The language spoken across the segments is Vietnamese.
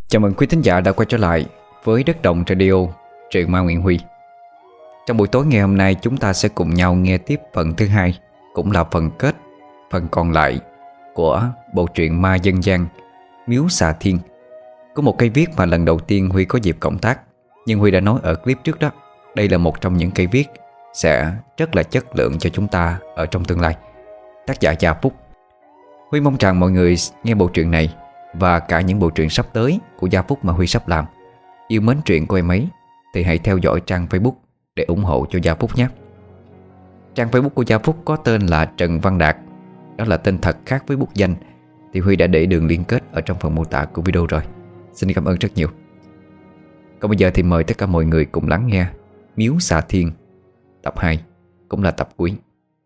Chào mừng quý thính giả đã quay trở lại với Đất Động Radio, truyện ma Nguyễn Huy. Trong buổi tối ngày hôm nay, chúng ta sẽ cùng nhau nghe tiếp phần thứ hai, cũng là phần kết, phần còn lại của bộ truyện ma dân gian Miếu Xà Thiên. Có một cây viết mà lần đầu tiên Huy có dịp cộng tác, nhưng Huy đã nói ở clip trước đó, đây là một trong những cây viết sẽ rất là chất lượng cho chúng ta ở trong tương lai. Tác giả Gia Phúc. Huy mong rằng mọi người nghe bộ truyện này và cả những bộ truyện sắp tới của Gia Phúc mà Huy sắp làm, yêu mến truyện của em ấy thì hãy theo dõi trang Facebook để ủng hộ cho Gia Phúc nhé. Trang Facebook của Gia Phúc có tên là Trần Văn Đạt, đó là tên thật khác với bút danh, thì Huy đã để đường liên kết ở trong phần mô tả của video rồi. Xin cảm ơn rất nhiều. Còn bây giờ thì mời tất cả mọi người cùng lắng nghe Miếu Xà Thiên tập 2, cũng là tập cuối.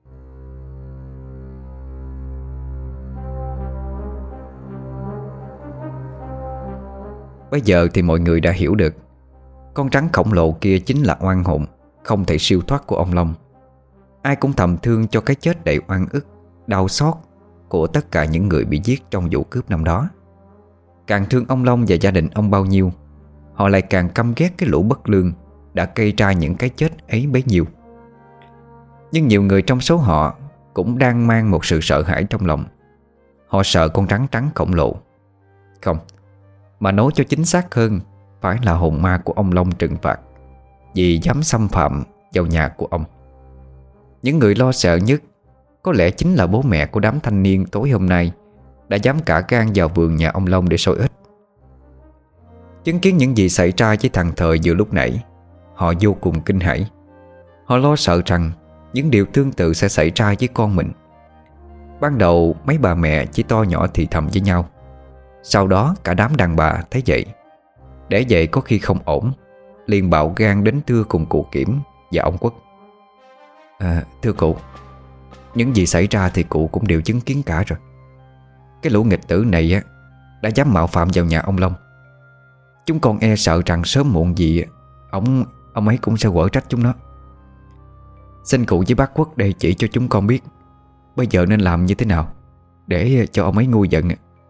Bây giờ thì mọi người đã hiểu được con rắn khổng lồ kia chính là oan hồn không thể siêu thoát của ông Long. Ai cũng thầm thương cho cái chết đầy oan ức, đau xót của tất cả những người bị giết trong vụ cướp năm đó. Càng thương ông Long và gia đình ông bao nhiêu, họ lại càng căm ghét cái lũ bất lương đã gây ra những cái chết ấy bấy nhiêu. Nhưng nhiều người trong số họ cũng đang mang một sự sợ hãi trong lòng. Họ sợ con rắn trắng khổng lồ. Không, mà nói cho chính xác hơn, phải là hồn ma của ông Long trừng phạt vì dám xâm phạm vào nhà của ông. Những người lo sợ nhất có lẽ chính là bố mẹ của đám thanh niên tối hôm nay đã dám cả gan vào vườn nhà ông Long để soi ếch. Chứng kiến những gì xảy ra với thằng Thời vừa lúc nãy, họ vô cùng kinh hãi. Họ lo sợ rằng những điều tương tự sẽ xảy ra với con mình. Ban đầu mấy bà mẹ chỉ to nhỏ thì thầm với nhau. Sau đó cả đám đàn bà thấy vậy, để vậy có khi không ổn, liền bạo gan đến thưa cùng cụ Kiểm và ông Quốc. Thưa cụ, những gì xảy ra thì cụ cũng đều chứng kiến cả rồi. Cái lũ nghịch tử này đã dám mạo phạm vào nhà ông Long. Chúng con e sợ rằng sớm muộn gì ông ấy cũng sẽ quở trách chúng nó. Xin cụ với bác Quốc đây chỉ cho chúng con biết bây giờ nên làm như thế nào để cho ông ấy nguôi giận.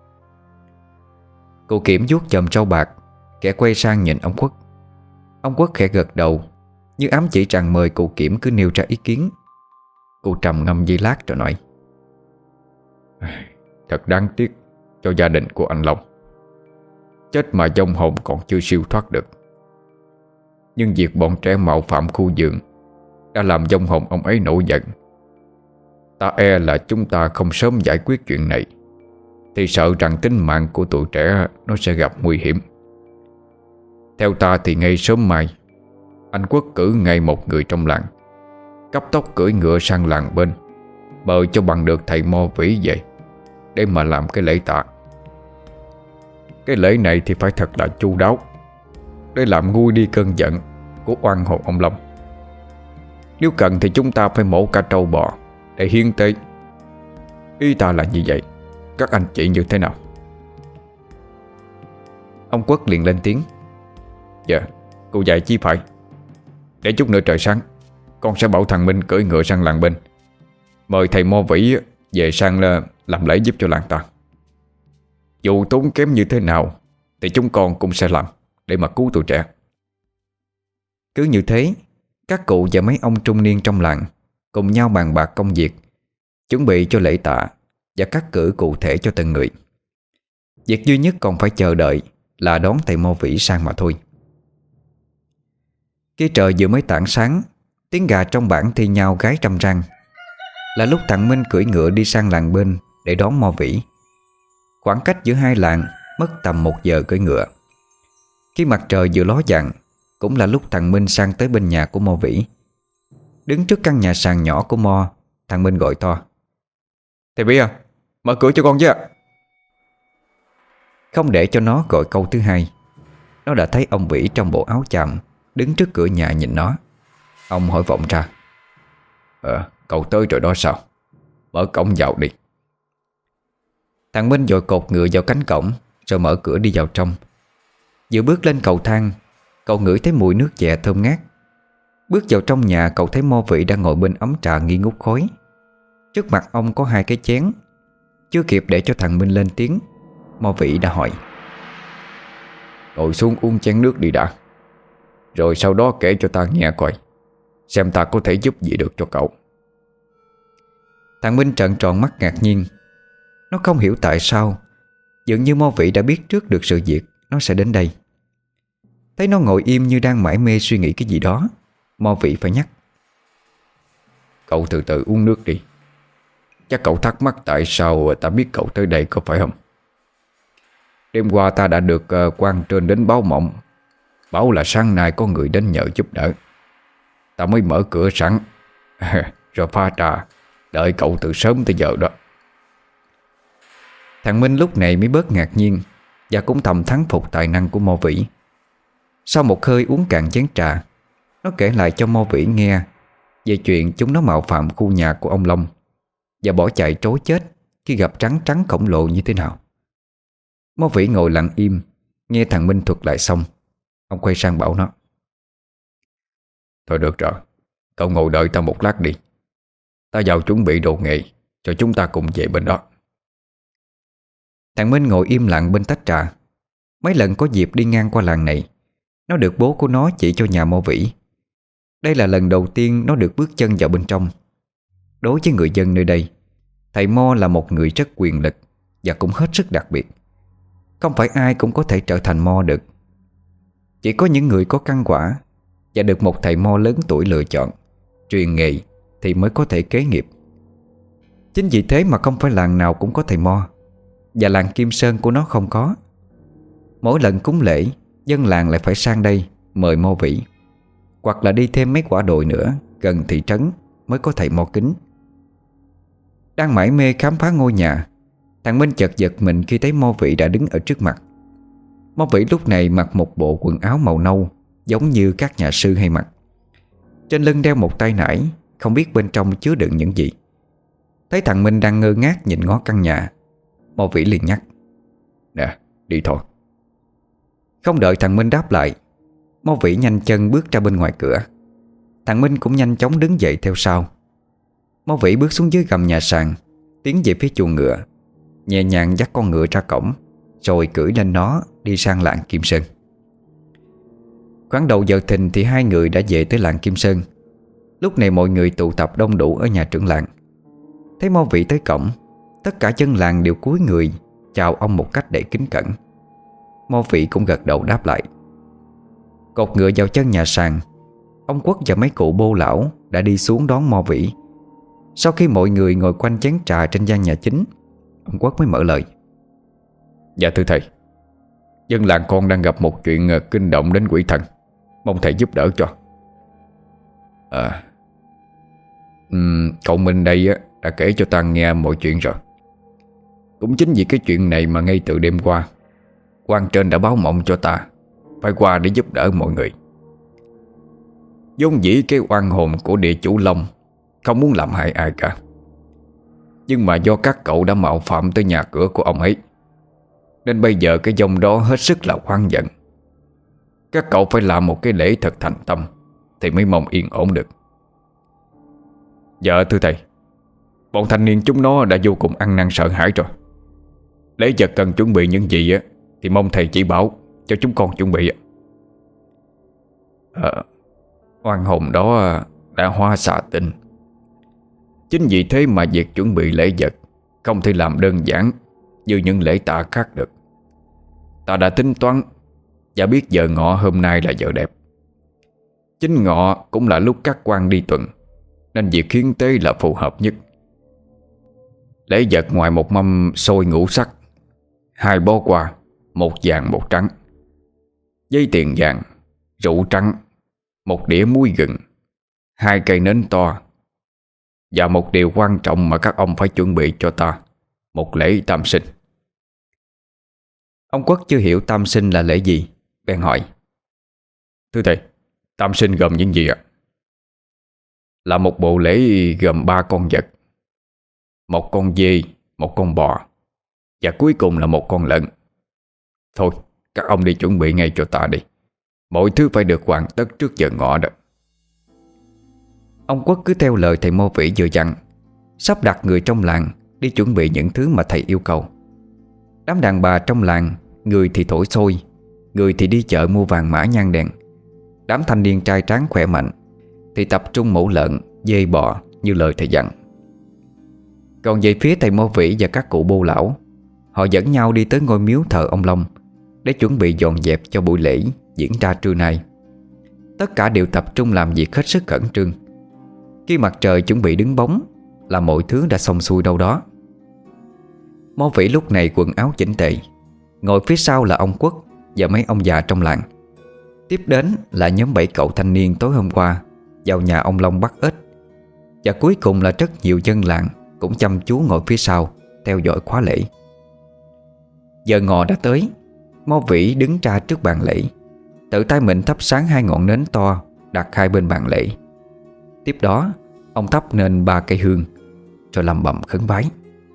Cụ Kiểm vuốt chòm râu bạc, kẻ quay sang nhìn ông Quốc. Ông Quốc khẽ gật đầu, như ám chỉ rằng mời cụ Kiểm cứ nêu ra ý kiến. Cụ trầm ngâm giây lát rồi nói: Thật đáng tiếc cho gia đình của anh Long. Chết mà vong hồn còn chưa siêu thoát được. Nhưng việc bọn trẻ mạo phạm khu vườn đã làm vong hồn ông ấy nổi giận. Ta e là chúng ta không sớm giải quyết chuyện này thì sợ rằng tính mạng của tụi trẻ nó sẽ gặp nguy hiểm. Theo ta thì ngay sớm mai, anh Quốc cử ngay một người trong làng cấp tốc cưỡi ngựa sang làng bên, mời cho bằng được thầy Mo Vĩ về để mà làm cái lễ tạ. Cái lễ này thì phải thật là chu đáo để làm nguôi đi cơn giận của oan hồn ông Long. Nếu cần thì chúng ta phải mổ cả trâu bò để hiến tế. Ý ta là như vậy. Các anh chị như thế nào? Ông Quốc liền lên tiếng: Dạ, cụ dạy chi phải. Để chút nữa trời sáng, con sẽ bảo thằng Minh cưỡi ngựa sang làng bên, mời thầy Mo Vĩ về sang làm lễ giúp cho làng ta. Dù tốn kém như thế nào thì chúng con cũng sẽ làm để mà cứu tụi trẻ. Cứ như thế, các cụ và mấy ông trung niên trong làng cùng nhau bàn bạc công việc, chuẩn bị cho lễ tạ và cắt cử cụ thể cho từng người. Việc duy nhất còn phải chờ đợi là đón thầy Mo Vĩ sang mà thôi. Khi trời vừa mới tảng sáng, tiếng gà trong bản thi nhau gáy râm ran. Là lúc thằng Minh cưỡi ngựa đi sang làng bên để đón Mo Vĩ. Khoảng cách giữa hai làng mất tầm 1 giờ cưỡi ngựa. Khi mặt trời vừa ló dạng, cũng là lúc thằng Minh sang tới bên nhà của Mo Vĩ. Đứng trước căn nhà sàn nhỏ của Mo, thằng Minh gọi to: Thầy Vĩ à, mở cửa cho con chứ ạ. Không để cho nó gọi câu thứ hai, nó đã thấy ông Vĩ trong bộ áo chàm đứng trước cửa nhà nhìn nó. Ông hỏi vọng ra: Cậu tới rồi đó sao? Mở cổng vào đi. Thằng Minh vội cột ngựa vào cánh cổng rồi mở cửa đi vào trong. Vừa bước lên cầu thang, cậu ngửi thấy mùi nước chè thơm ngát. Bước vào trong nhà, cậu thấy Mo Vĩ đang ngồi bên ấm trà nghi ngút khói. Trước mặt ông có 2 cái chén. Chưa kịp để cho thằng Minh lên tiếng, Mo Vĩ đã hỏi: Ngồi xuống uống chén nước đi đã, rồi sau đó kể cho ta nghe coi, xem ta có thể giúp gì được cho cậu. Thằng Minh trợn tròn mắt ngạc nhiên. Nó không hiểu tại sao dường như Mo Vĩ đã biết trước được sự việc nó sẽ đến đây. Thấy nó ngồi im như đang mải mê suy nghĩ cái gì đó, Mo Vĩ phải nhắc: Cậu từ từ uống nước đi. Chắc cậu thắc mắc tại sao ta biết cậu tới đây có phải không? Đêm qua ta đã được quan trên đến báo mộng, bảo là sáng nay có người đến nhờ giúp đỡ. Ta mới mở cửa sẵn rồi pha trà, đợi cậu từ sớm tới giờ đó. Thằng Minh lúc này mới bớt ngạc nhiên, và cũng thầm thán phục tài năng của Mo Vĩ. Sau một hơi uống cạn chén trà, nó kể lại cho Mo Vĩ nghe về chuyện chúng nó mạo phạm khu nhà của ông Long và bỏ chạy trối chết khi gặp rắn trắng khổng lồ như thế nào. Mo Vĩ ngồi lặng im, nghe thằng Minh thuật lại xong. Ông quay sang bảo nó: Thôi được rồi, cậu ngồi đợi ta một lát đi. Ta vào chuẩn bị đồ nghề, cho chúng ta cùng về bên đó. Thằng Minh ngồi im lặng bên tách trà. Mấy lần có dịp đi ngang qua làng này, nó được bố của nó chỉ cho nhà Mo Vĩ. Đây là lần đầu tiên nó được bước chân vào bên trong. Đối với người dân nơi đây, thầy Mo là một người rất quyền lực và cũng hết sức đặc biệt. Không phải ai cũng có thể trở thành Mo được. Chỉ có những người có căn quả và được một thầy Mo lớn tuổi lựa chọn, truyền nghề thì mới có thể kế nghiệp. Chính vì thế mà không phải làng nào cũng có thầy Mo, và làng Kim Sơn của nó không có. Mỗi lần cúng lễ, dân làng lại phải sang đây mời Mo Vĩ, hoặc là đi thêm mấy quả đồi nữa gần thị trấn mới có thầy Mo kính. Đang mải mê khám phá ngôi nhà, thằng Minh chợt giật mình khi thấy Mo Vĩ đã đứng ở trước mặt. Mo Vĩ lúc này mặc một bộ quần áo màu nâu, giống như các nhà sư hay mặc. Trên lưng đeo một tay nải, không biết bên trong chứa đựng những gì. Thấy thằng Minh đang ngơ ngác nhìn ngó căn nhà, Mo Vĩ liền nhắc: Nè, đi thôi. Không đợi thằng Minh đáp lại, Mo Vĩ nhanh chân bước ra bên ngoài cửa. Thằng Minh cũng nhanh chóng đứng dậy theo sau. Mo Vĩ bước xuống dưới gầm nhà sàn, tiến về phía chuồng ngựa, nhẹ nhàng dắt con ngựa ra cổng, rồi cưỡi lên nó đi sang làng Kim Sơn. Khoảng đầu giờ thìn thì hai người đã về tới làng Kim Sơn. Lúc này mọi người tụ tập đông đủ ở nhà trưởng làng. Thấy Mo Vĩ tới cổng, tất cả dân làng đều cúi người chào ông một cách đầy kính cẩn. Mo Vĩ cũng gật đầu đáp lại. Cột ngựa vào chân nhà sàn, ông Quất và mấy cụ bô lão đã đi xuống đón Mo Vĩ. Sau khi mọi người ngồi quanh chén trà trên gian nhà chính, ông Quất mới mở lời: Dạ thưa thầy, dân làng con đang gặp một chuyện kinh động đến quỷ thần, mong thầy giúp đỡ cho. Cậu Minh đây đã kể cho ta nghe mọi chuyện rồi. Cũng chính vì cái chuyện này mà ngay từ đêm qua, quan trên đã báo mộng cho ta phải qua để giúp đỡ mọi người. Vốn dĩ cái oan hồn của địa chủ Long không muốn làm hại ai cả, nhưng mà do các cậu đã mạo phạm tới nhà cửa của ông ấy, nên bây giờ cái dòng đó hết sức là oán giận. Các cậu phải làm một cái lễ thật thành tâm thì mới mong yên ổn được. Dạ thưa thầy, bọn thanh niên chúng nó đã vô cùng ăn năn sợ hãi rồi. Lễ vật cần chuẩn bị những gì thì mong thầy chỉ bảo cho chúng con chuẩn bị. Oan hồn đó đã hóa xà tinh. Chính vì thế mà việc chuẩn bị lễ vật không thể làm đơn giản như những lễ tạ khác được. Ta đã tính toán và biết giờ ngọ hôm nay là giờ đẹp. Chính ngọ cũng là lúc các quan đi tuần, nên việc hiến tế là phù hợp nhất. Lễ vật ngoài một mâm xôi ngũ sắc, 2 bó quà, 1 vàng 1 trắng, giấy tiền vàng, rượu trắng, 1 đĩa muối gừng, 2 cây nến to, và một điều quan trọng mà các ông phải chuẩn bị cho ta, một lễ tam sinh. Ông Quất chưa hiểu tam sinh là lễ gì, bèn hỏi: Thưa thầy, tam sinh gồm những gì ạ? Là một bộ lễ gồm 3 con vật, 1 con dê, 1 con bò, và cuối cùng là 1 con lợn. Thôi, các ông đi chuẩn bị ngay cho ta đi. Mọi thứ phải được hoàn tất trước giờ ngọ đó. Ông Quất cứ theo lời thầy Mo Vĩ vừa dặn, sắp đặt người trong làng đi chuẩn bị những thứ mà thầy yêu cầu. Đám đàn bà trong làng, người thì thổi xôi, người thì đi chợ mua vàng mã nhang đèn. Đám thanh niên trai tráng khỏe mạnh thì tập trung mổ lợn, dê bò như lời thầy dặn. Còn về phía thầy Mo Vĩ và các cụ bô lão, họ dẫn nhau đi tới ngôi miếu thờ ông Long để chuẩn bị dọn dẹp cho buổi lễ diễn ra trưa nay. Tất cả đều tập trung làm việc hết sức khẩn trương. Khi mặt trời chuẩn bị đứng bóng là mọi thứ đã xong xuôi đâu đó. Mo Vĩ lúc này quần áo chỉnh tề, ngồi phía sau là ông Quốc và mấy ông già trong làng. Tiếp đến là nhóm 7 cậu thanh niên tối hôm qua vào nhà ông Long bắt ếch. Và cuối cùng là rất nhiều dân làng cũng chăm chú ngồi phía sau theo dõi khóa lễ. Giờ ngọ đã tới. Mo Vĩ đứng ra trước bàn lễ, tự tay mình thắp sáng 2 ngọn nến to đặt hai bên bàn lễ. Tiếp đó ông thắp lên 3 cây hương rồi lẩm bẩm khấn vái.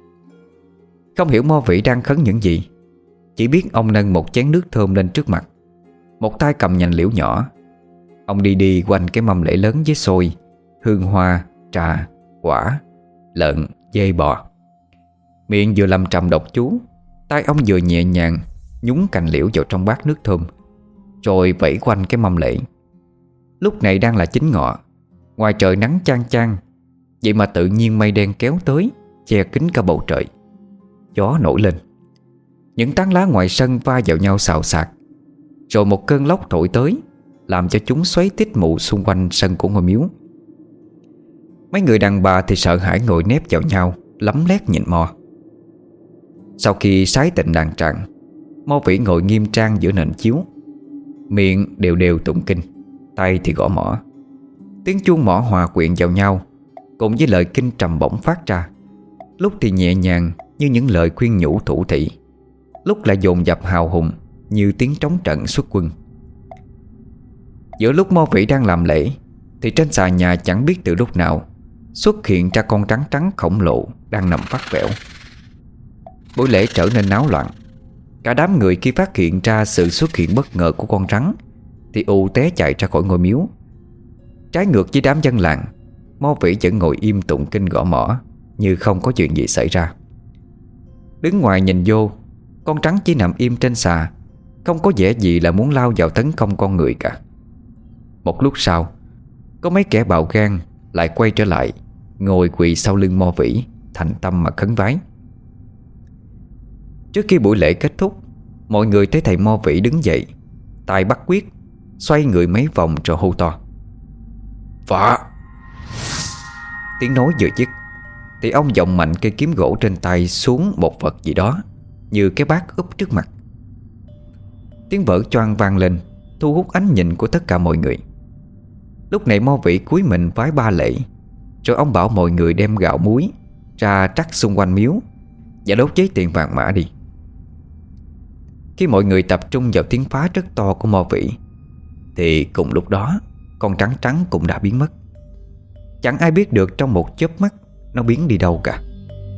Không hiểu Mo Vĩ đang khấn những gì, chỉ biết ông nâng một chén nước thơm lên trước mặt, một tay cầm nhành liễu nhỏ. Ông đi đi quanh cái mâm lễ lớn với xôi, hương hoa, trà, quả, lợn, dê bò. Miệng vừa lầm trầm đọc chú, tay ông vừa nhẹ nhàng nhúng cành liễu vào trong bát nước thơm, rồi vẫy quanh cái mâm lễ. Lúc này đang là chính ngọ, ngoài trời nắng chang chang, vậy mà tự nhiên mây đen kéo tới che kín cả bầu trời. Gió nổi lên, những tán lá ngoài sân va vào nhau xào xạc, rồi một cơn lốc thổi tới làm cho chúng xoáy tít mù xung quanh sân của ngôi miếu. Mấy người đàn bà thì sợ hãi ngồi nép vào nhau, lấm lét nhìn Mo. Sau khi sái tịnh đàn trạng, Mo Vĩ ngồi nghiêm trang giữa nền chiếu, miệng đều đều tụng kinh, tay thì gõ mõ. Tiếng chuông mõ hòa quyện vào nhau cùng với lời kinh trầm bổng phát ra, lúc thì nhẹ nhàng như những lời khuyên nhủ thủ thị, lúc lại dồn dập hào hùng như tiếng trống trận xuất quân. Giữa lúc Mo Vĩ đang làm lễ thì trên xà nhà chẳng biết từ lúc nào xuất hiện ra con rắn trắng khổng lồ đang nằm vắt vẻo. Buổi lễ trở nên náo loạn. Cả đám người khi phát hiện ra sự xuất hiện bất ngờ của con rắn thì ù té chạy ra khỏi ngôi miếu. Trái ngược với đám dân làng, Mo Vĩ vẫn ngồi im tụng kinh gõ mõ như không có chuyện gì xảy ra. Đứng ngoài nhìn vô, con rắn chỉ nằm im trên xà, không có vẻ gì là muốn lao vào tấn công con người cả. Một lúc sau, có mấy kẻ bạo gan lại quay trở lại, ngồi quỳ sau lưng Mo Vĩ, thành tâm mà khấn vái. Trước khi buổi lễ kết thúc, mọi người thấy thầy Mo Vĩ đứng dậy, tay bắt quyết, xoay người mấy vòng rồi hô to: "Phá!" Tiếng nói vừa dứt thì ông giọng mạnh cây kiếm gỗ trên tay xuống một vật gì đó như cái bát úp trước mặt. Tiếng vỡ choang vang lên, thu hút ánh nhìn của tất cả mọi người. Lúc này Mo Vĩ cúi mình vái 3 lễ, rồi ông bảo mọi người đem gạo muối ra trắc xung quanh miếu và đốt giấy tiền vàng mã đi. Khi mọi người tập trung vào tiếng phá rất to của Mo Vĩ thì cùng lúc đó con rắn trắng cũng đã biến mất. Chẳng ai biết được trong một chớp mắt nó biến đi đâu cả.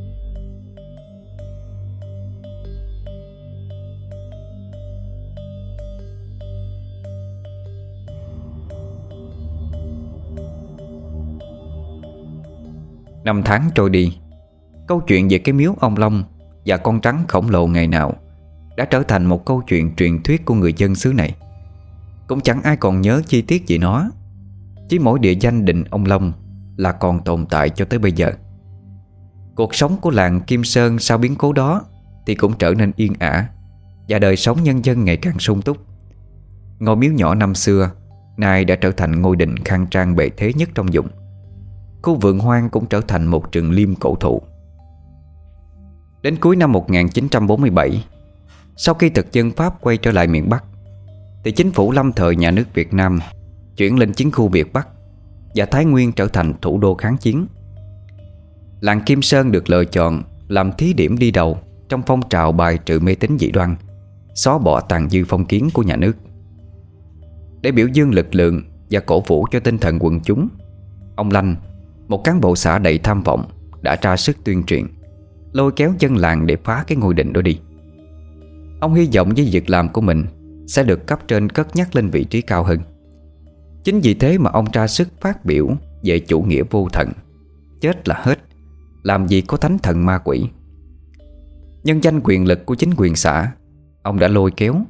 Năm tháng trôi đi, câu chuyện về cái miếu ông Long và con rắn khổng lồ ngày nào đã trở thành một câu chuyện truyền thuyết của người dân xứ này. Cũng chẳng ai còn nhớ chi tiết gì nó. Chỉ mỗi địa danh đình ông Long là còn tồn tại cho tới bây giờ. Cuộc sống của làng Kim Sơn sau biến cố đó thì cũng trở nên yên ả, và đời sống nhân dân ngày càng sung túc. Ngôi miếu nhỏ năm xưa nay đã trở thành ngôi đình khang trang bề thế nhất trong vùng. Khu vườn hoang cũng trở thành một rừng liêm cổ thụ. Đến cuối năm 1947, sau khi thực dân Pháp quay trở lại miền Bắc, thì chính phủ lâm thời nhà nước Việt Nam chuyển lên chiến khu Việt Bắc và Thái Nguyên trở thành thủ đô kháng chiến. Làng Kim Sơn được lựa chọn làm thí điểm đi đầu trong phong trào bài trừ mê tín dị đoan, xóa bỏ tàn dư phong kiến của nhà nước. Để biểu dương lực lượng và cổ vũ cho tinh thần quần chúng, ông Lanh, một cán bộ xã đầy tham vọng, đã ra sức tuyên truyền, lôi kéo dân làng để phá cái ngôi đình đó đi. Ông hy vọng với việc làm của mình sẽ được cấp trên cất nhắc lên vị trí cao hơn. Chính vì thế mà ông ra sức phát biểu về chủ nghĩa vô thần, chết là hết, làm gì có thánh thần ma quỷ. Nhân danh quyền lực của chính quyền xã, ông đã lôi kéo,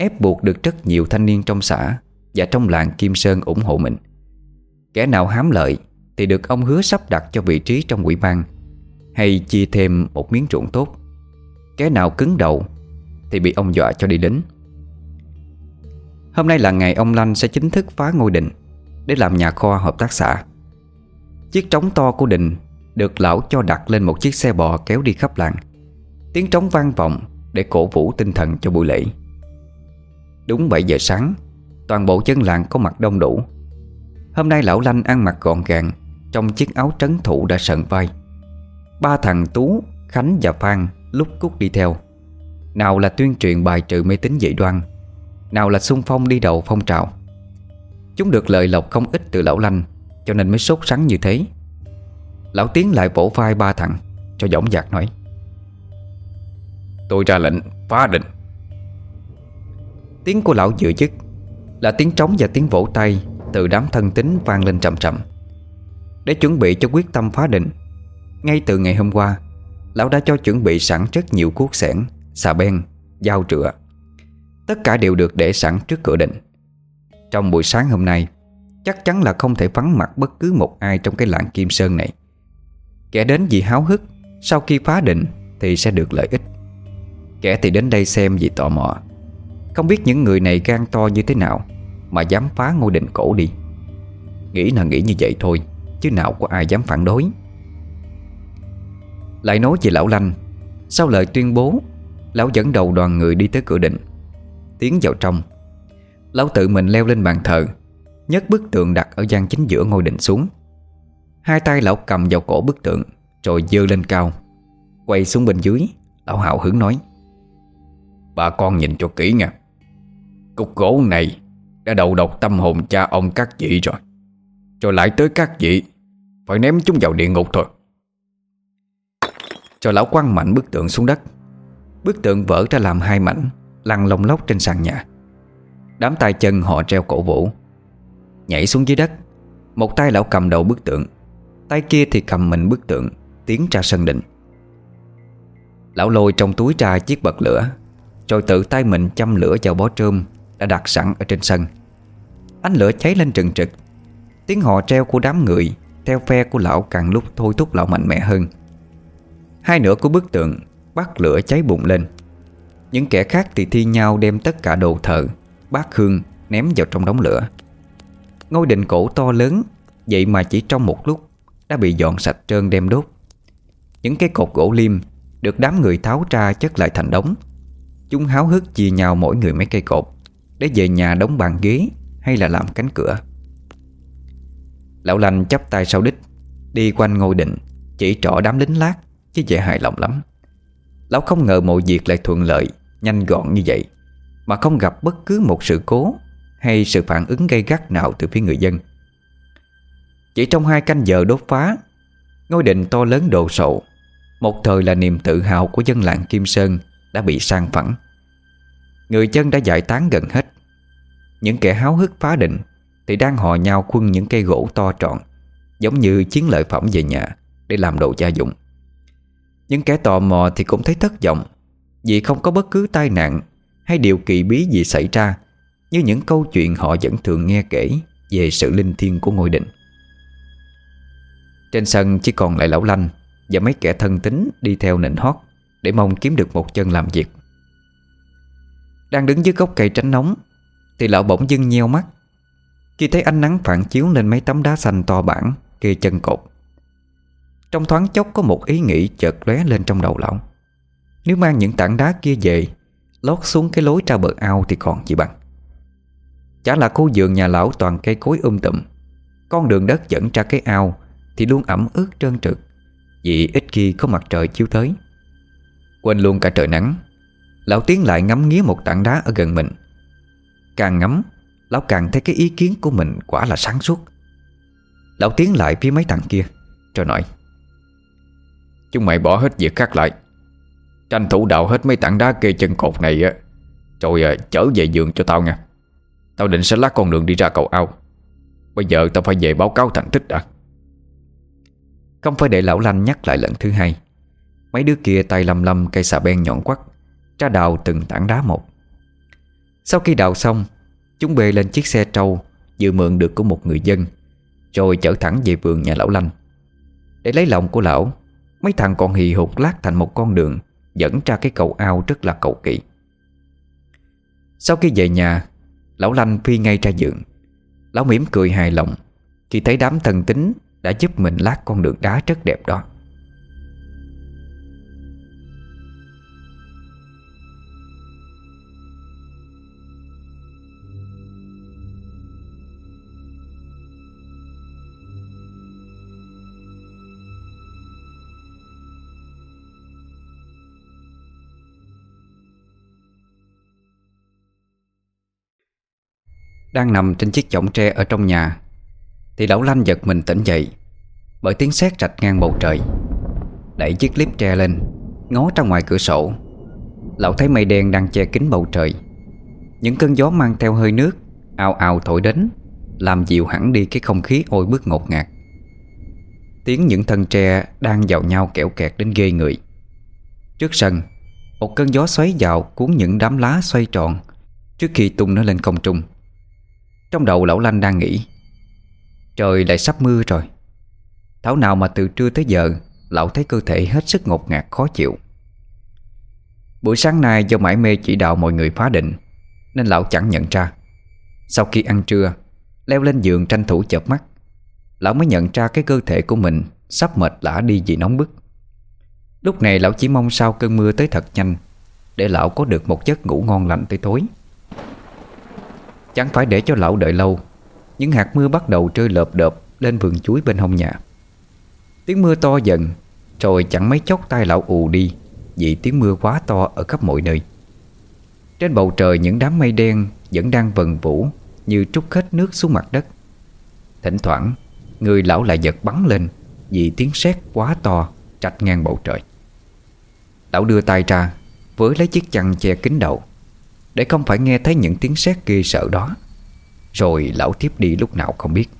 ép buộc được rất nhiều thanh niên trong xã và trong làng Kim Sơn ủng hộ mình. Kẻ nào hám lợi thì được ông hứa sắp đặt cho vị trí trong ủy ban hay chia thêm một miếng ruộng tốt. Kẻ nào cứng đầu thì bị ông dọa cho đi lính. Hôm nay là ngày ông Lanh sẽ chính thức phá ngôi đình để làm nhà kho hợp tác xã. Chiếc trống to của đình được lão cho đặt lên một chiếc xe bò kéo đi khắp làng. Tiếng trống vang vọng để cổ vũ tinh thần cho buổi lễ. Đúng 7 giờ sáng, toàn bộ dân làng có mặt đông đủ. Hôm nay lão Lanh ăn mặc gọn gàng trong chiếc áo trấn thủ đã sần vai. 3 thằng Tú, Khánh và Phan lúc cúc đi theo. Nào là tuyên truyền bài trừ mê tín dị đoan, nào là xung phong đi đầu phong trào. Chúng được lợi lộc không ít từ lão Lanh, cho nên mới sốt sắng như thế. Lão Tiến lại vỗ vai 3 thằng cho dõng dạc nói: Tôi ra lệnh phá đình. Tiếng của lão vừa dứt là tiếng trống và tiếng vỗ tay từ đám thân tín vang lên trầm trầm. Để chuẩn bị cho quyết tâm phá đình, ngay từ ngày hôm qua, lão đã cho chuẩn bị sẵn rất nhiều cuốc xẻng, xà beng, dao rựa. Tất cả đều được để sẵn trước cửa đình. Trong buổi sáng hôm nay, chắc chắn là không thể vắng mặt bất cứ một ai trong cái làng Kim Sơn này. Kẻ đến vì háo hức, sau khi phá đình thì sẽ được lợi ích. Kẻ thì đến đây xem vì tò mò. Không biết những người này gan to như thế nào mà dám phá ngôi đình cổ đi. Nghĩ là nghĩ như vậy thôi, chứ nào có ai dám phản đối. Lại nói về lão Lanh, sau lời tuyên bố, lão dẫn đầu đoàn người đi tới cửa đình. Tiến vào trong, lão tự mình leo lên bàn thờ, nhấc bức tượng đặt ở gian chính giữa ngôi đình xuống. Hai tay lão cầm vào cổ bức tượng rồi giơ lên cao. Quay xuống bên dưới, lão hào hứng nói: Bà con nhìn cho kỹ nha. Cục gỗ này đã đầu độc tâm hồn cha ông các vị rồi. Rồi lại tới các vị phải ném chúng vào địa ngục thôi. Cho lão quăng mạnh bức tượng xuống đất. Bức tượng vỡ ra làm 2 mảnh, lăn lông lốc trên sàn nhà. Đám tay chân họ treo cổ vũ. Nhảy xuống dưới đất, một tay lão cầm đầu bức tượng, tay kia thì cầm mình bức tượng, tiến ra sân đình. Lão lôi trong túi ra chiếc bật lửa, rồi tự tay mình châm lửa vào bó trơm đã đặt sẵn ở trên sân. Ánh lửa cháy lên trừng trực. Tiếng hò treo của đám người theo phe của lão càng lúc thôi thúc lão mạnh mẽ hơn. Hai nửa của bức tượng bắt lửa cháy bùng lên. Những kẻ khác thì thi nhau đem tất cả đồ thờ, bát hương ném vào trong đống lửa. Ngôi đình cổ to lớn, vậy mà chỉ trong một lúc đã bị dọn sạch trơn đem đốt. Những cái cột gỗ liêm được đám người tháo ra chất lại thành đống. Chúng háo hức chia nhau mỗi người mấy cây cột để về nhà đóng bàn ghế hay là làm cánh cửa. Lão Lanh chắp tay sau đít, đi quanh ngôi đình, chỉ trỏ đám lính lát chứ vẻ hài lòng lắm. Lão không ngờ mọi việc lại thuận lợi, nhanh gọn như vậy, mà không gặp bất cứ một sự cố hay sự phản ứng gay gắt nào từ phía người dân. Chỉ trong 2 canh giờ đốt phá, ngôi đình to lớn đồ sộ, một thời là niềm tự hào của dân làng Kim Sơn, đã bị san phẳng. Người dân đã giải tán gần hết. Những kẻ háo hức phá định thì đang hò nhau khuân những cây gỗ to tròn, giống như chiến lợi phẩm về nhà để làm đồ gia dụng. Những kẻ tò mò thì cũng thấy thất vọng, vì không có bất cứ tai nạn hay điều kỳ bí gì xảy ra như những câu chuyện họ vẫn thường nghe kể về sự linh thiêng của ngôi đình. Trên sân chỉ còn lại lão Lanh và mấy kẻ thân tín đi theo nịnh hót để mong kiếm được một chân làm việc. Đang đứng dưới gốc cây tránh nóng thì lão bỗng dưng nheo mắt khi thấy ánh nắng phản chiếu lên mấy tấm đá xanh to bản kê chân cột. Trong thoáng chốc có một ý nghĩ chợt lóe lên trong đầu lão. Nếu mang những tảng đá kia về lót xuống cái lối ra bờ ao thì còn gì bằng. Chả là khu vườn nhà lão toàn cây cối tùm, con đường đất dẫn ra cái ao thì luôn ẩm ướt trơn trượt, vì ít khi có mặt trời chiếu tới. Quên luôn cả trời nắng, lão tiến lại ngắm nghía một tảng đá ở gần mình. Càng ngắm, lão càng thấy cái ý kiến của mình quả là sáng suốt. Lão tiến lại phía mấy thằng kia rồi nói: Chúng mày bỏ hết việc khác lại, tranh thủ đào hết mấy tảng đá kê chân cột này á, rồi chở về vườn cho tao nha. Tao định sẽ lát con đường đi ra cầu ao. Bây giờ tao phải về báo cáo thành tích đã. Không phải để lão Lanh nhắc lại lần thứ hai, mấy đứa kia tay lăm lăm cây xà beng nhọn quắt ra đào từng tảng đá một. Sau khi đào xong, chúng bê lên chiếc xe trâu vừa mượn được của một người dân, rồi chở thẳng về vườn nhà lão Lanh. Để lấy lòng của lão, mấy thằng còn hì hục lát thành một con đường dẫn ra cái cầu ao rất là cầu kỳ. Sau khi về nhà, lão Lanh phi ngay ra giường. Lão mỉm cười hài lòng khi thấy đám thần tín đã giúp mình lát con đường đá rất đẹp đó. Đang nằm trên chiếc chõng tre ở trong nhà thì lão Lanh giật mình tỉnh dậy bởi tiếng sét rạch ngang bầu trời. Đẩy chiếc líp tre lên, ngó ra ngoài cửa sổ. Lão thấy mây đen đang che kín bầu trời. Những cơn gió mang theo hơi nước ào ào thổi đến, làm dịu hẳn đi cái không khí oi bức ngột ngạt. Tiếng những thân tre đang vào nhau kẽo kẹt đến ghê người. Trước sân, một cơn gió xoáy vào cuốn những đám lá xoay tròn trước khi tung nó lên không trung. Trong đầu lão Lanh đang nghĩ, trời lại sắp mưa rồi. Thảo nào mà từ trưa tới giờ lão thấy cơ thể hết sức ngột ngạt khó chịu. Buổi sáng nay do mải mê chỉ đạo mọi người phá định nên lão chẳng nhận ra. Sau khi ăn trưa, leo lên giường tranh thủ chợp mắt, lão mới nhận ra cái cơ thể của mình sắp mệt lả đi vì nóng bức. Lúc này lão chỉ mong sao cơn mưa tới thật nhanh để lão có được một giấc ngủ ngon lành tới tối. Chẳng phải để cho lão đợi lâu, những hạt mưa bắt đầu rơi lợp đợp lên vườn chuối bên hông nhà. Tiếng mưa to dần, rồi chẳng mấy chốc tai lão ù đi vì tiếng mưa quá to ở khắp mọi nơi. Trên bầu trời những đám mây đen vẫn đang vần vũ như trút hết nước xuống mặt đất. Thỉnh thoảng người lão lại giật bắn lên vì tiếng sét quá to rạch ngang bầu trời. Lão đưa tay ra với lấy chiếc chăn che kín đầu để không phải nghe thấy những tiếng sét ghê sợ đó. Rồi lão thiếp đi lúc nào không biết.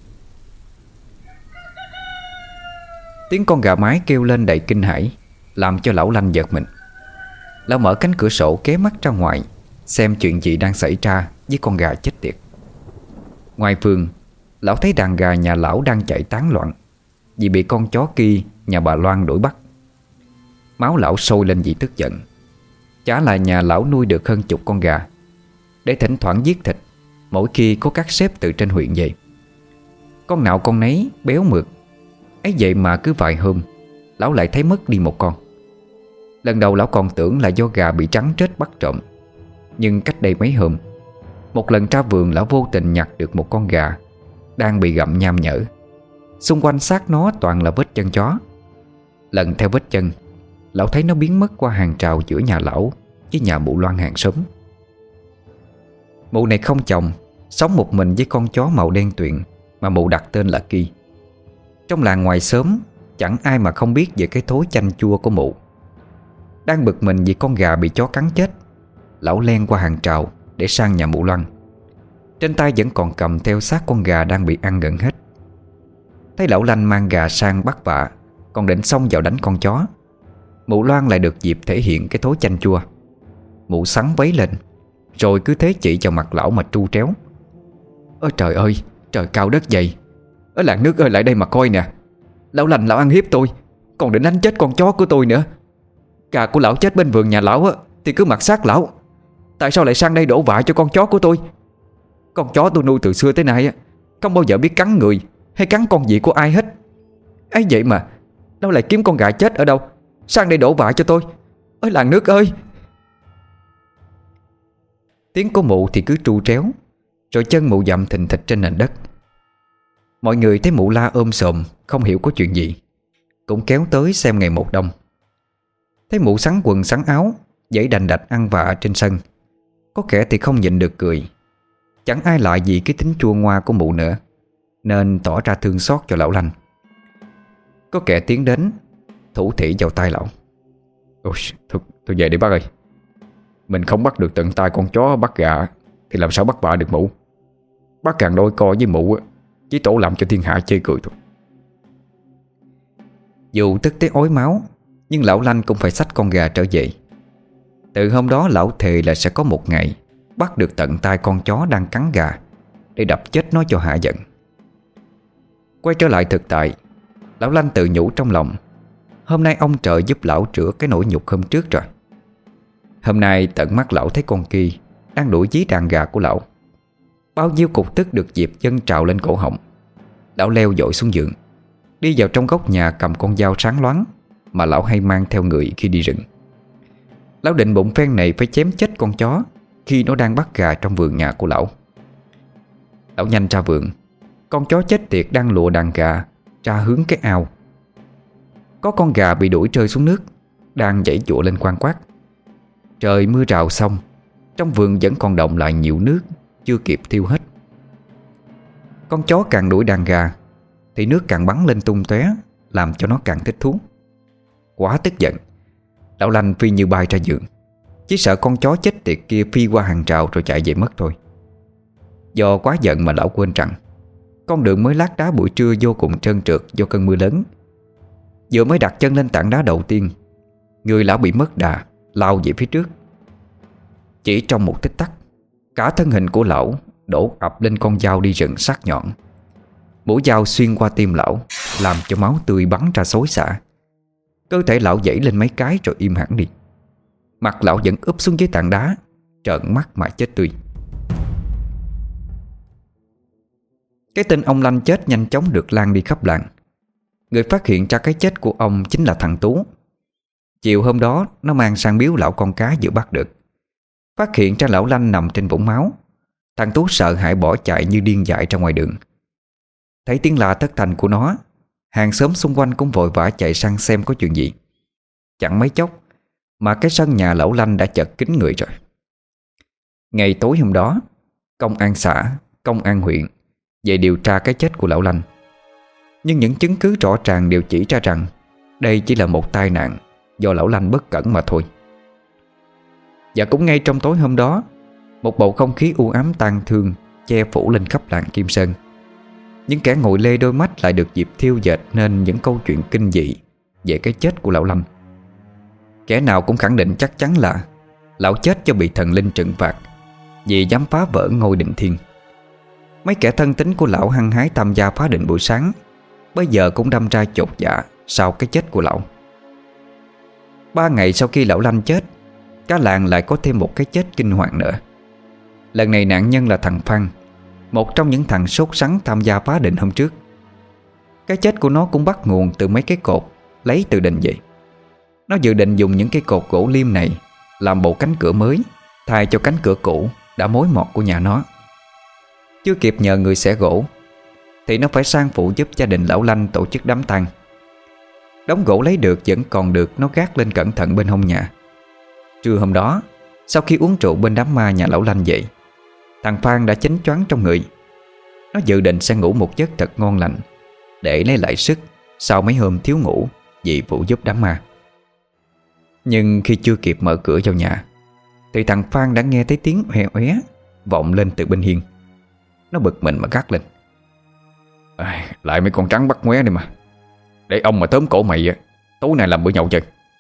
Tiếng con gà mái kêu lên đầy kinh hãi làm cho lão Lanh giật mình. Lão mở cánh cửa sổ ghé mắt ra ngoài xem chuyện gì đang xảy ra với con gà chết tiệt. Ngoài vườn, lão thấy đàn gà nhà lão đang chạy tán loạn vì bị con chó kia nhà bà Loan đuổi bắt. Máu lão sôi lên vì tức giận. Chả là nhà lão nuôi được hơn chục con gà để thỉnh thoảng giết thịt mỗi khi có các sếp từ trên huyện về. Con nào con nấy béo mượt, ấy vậy mà cứ vài hôm lão lại thấy mất đi một con. Lần đầu lão còn tưởng là do gà bị trắng trết bắt trộm. Nhưng cách đây mấy hôm, một lần ra vườn lão vô tình nhặt được một con gà đang bị gặm nham nhở. Xung quanh xác nó toàn là vết chân chó. Lần theo vết chân, lão thấy nó biến mất qua hàng rào giữa nhà lão với nhà mụ Loan hàng xóm. Mụ này không chồng, sống một mình với con chó màu đen tuyền mà mụ đặt tên là Ki. Trong làng ngoài xóm chẳng ai mà không biết về cái thói chanh chua của mụ. Đang bực mình vì con gà bị chó cắn chết, lão len qua hàng rào để sang nhà mụ Loan. Trên tay vẫn còn cầm theo xác con gà đang bị ăn gần hết. Thấy lão Lanh mang gà sang bắt vạ, còn định xông vào đánh con chó, mụ Loan lại được dịp thể hiện cái thói chanh chua. Mụ sắn vấy lên, rồi cứ thế chỉ vào mặt lão mà tru tréo. Ôi trời ơi, trời cao đất dày, ở làng nước ơi lại đây mà coi nè. Lão Lanh lão ăn hiếp tôi, còn định đánh chết con chó của tôi nữa. Gà của lão chết bên vườn nhà lão á thì cứ mặc xác lão, tại sao lại sang đây đổ vạ cho con chó của tôi? Con chó tôi nuôi từ xưa tới nay á, không bao giờ biết cắn người hay cắn con gì của ai hết. Ấy vậy mà nó lại kiếm con gà chết ở đâu sang đây đổ vạ cho tôi. Ơi làng nước ơi. Tiếng của mụ thì cứ tru tréo, rồi chân mụ dậm thình thịch trên nền đất. Mọi người thấy mụ la ôm xòm, không hiểu có chuyện gì, cũng kéo tới xem ngày một đông. Thấy mụ sắn quần sắn áo, giãy đành đạch ăn vạ trên sân. Có kẻ thì không nhịn được cười. Chẳng ai lại gì cái tính chua ngoa của mụ nữa, nên tỏ ra thương xót cho lão Lanh. Có kẻ tiến đến thủ thỉ vào tay lão. Ôi, thôi về đi bác ơi. Mình không bắt được tận tay con chó bắt gà thì làm sao bắt vạ được mụ. Bác càng đôi co với mụ chỉ tổ làm cho thiên hạ chê cười thôi. Dù tức tới ói máu, nhưng lão Lanh cũng phải xách con gà trở về. Từ hôm đó lão thề là sẽ có một ngày bắt được tận tay con chó đang cắn gà để đập chết nó cho hạ giận. Quay trở lại thực tại, lão Lanh tự nhủ trong lòng, hôm nay ông trời giúp lão chữa cái nỗi nhục hôm trước rồi. Hôm nay tận mắt lão thấy con kia đang đuổi dí đàn gà của lão. Bao nhiêu cục tức được dịp dâng trào lên cổ họng. Lão leo dội xuống giường, đi vào trong góc nhà cầm con dao sáng loáng mà lão hay mang theo người khi đi rừng. Lão định bụng phen này phải chém chết con chó khi nó đang bắt gà trong vườn nhà của lão. Lão nhanh ra vườn. Con chó chết tiệt đang lụa đàn gà ra hướng cái ao. Có con gà bị đuổi rơi xuống nước, đang giãy giụa lên khoan khoát. Trời mưa rào xong, trong vườn vẫn còn đọng lại nhiều nước chưa kịp tiêu hết. Con chó càng đuổi đàn gà thì nước càng bắn lên tung tóe, làm cho nó càng thích thú. Quá tức giận, lão Lanh phi như bay ra giường, chỉ sợ con chó chết tiệt kia phi qua hàng rào rồi chạy về mất thôi. Do quá giận mà lão quên rằng con đường mới lát đá buổi trưa vô cùng trơn trượt do cơn mưa lớn. Vừa mới đặt chân lên tảng đá đầu tiên, người lão bị mất đà, lao về phía trước. Chỉ trong một tích tắc, cả thân hình của lão đổ ập lên con dao đi rừng sắc nhọn. Mũi dao xuyên qua tim lão, làm cho máu tươi bắn ra xối xả. Cơ thể lão giãy lên mấy cái rồi im hẳn đi. Mặt lão vẫn úp xuống dưới tảng đá, trợn mắt mà chết tươi. Cái tin ông Lanh chết nhanh chóng được lan đi khắp làng. Người phát hiện ra cái chết của ông chính là thằng Tú. Chiều hôm đó nó mang sang biếu lão con cá vừa bắt được. Phát hiện ra lão Lanh nằm trên vũng máu, thằng Tú sợ hãi bỏ chạy như điên dại ra ngoài đường. Thấy tiếng la thất thanh của nó, hàng xóm xung quanh cũng vội vã chạy sang xem có chuyện gì. Chẳng mấy chốc mà cái sân nhà lão Lanh đã chật kín người rồi. Ngày tối hôm đó, công an xã, công an huyện về điều tra cái chết của lão Lanh. Nhưng những chứng cứ rõ ràng đều chỉ ra rằng đây chỉ là một tai nạn do lão Lanh bất cẩn mà thôi. Và cũng ngay trong tối hôm đó, một bầu không khí u ám tang thương che phủ lên khắp làng Kim Sơn. Những kẻ ngồi lê đôi mắt lại được dịp thiêu dệt nên những câu chuyện kinh dị về cái chết của lão Lanh. Kẻ nào cũng khẳng định chắc chắn là lão chết do bị thần linh trừng phạt vì dám phá vỡ ngôi định thiên. Mấy kẻ thân tín của lão hăng hái tham gia phá định buổi sáng bây giờ cũng đâm ra chột dạ sau cái chết của lão. 3 ngày sau khi lão Lanh chết, cả làng lại có thêm một cái chết kinh hoàng nữa. Lần này nạn nhân là thằng Phan, một trong những thằng sốt sắng tham gia phá định hôm trước. Cái chết của nó cũng bắt nguồn từ mấy cái cột lấy từ đình vậy. Nó dự định dùng những cái cột gỗ liêm này làm bộ cánh cửa mới thay cho cánh cửa cũ đã mối mọt của nhà nó. Chưa kịp nhờ người xẻ gỗ thì nó phải sang phụ giúp gia đình lão Lanh tổ chức đám tang. Đống gỗ lấy được vẫn còn được nó gác lên cẩn thận bên hông nhà. Trưa hôm đó, sau khi uống rượu bên đám ma nhà lão Lanh dậy, thằng Phan đã chánh choáng trong người. Nó dự định sẽ ngủ một giấc thật ngon lành để lấy lại sức sau mấy hôm thiếu ngủ vì phụ giúp đám ma. Nhưng khi chưa kịp mở cửa vào nhà thì thằng Phan đã nghe thấy tiếng oe oé vọng lên từ bên hiên. Nó bực mình mà gắt lên: lại mấy con trắng bắt ngoé này mà, để ông mà tóm cổ mày tối nay làm bữa nhậu chơi.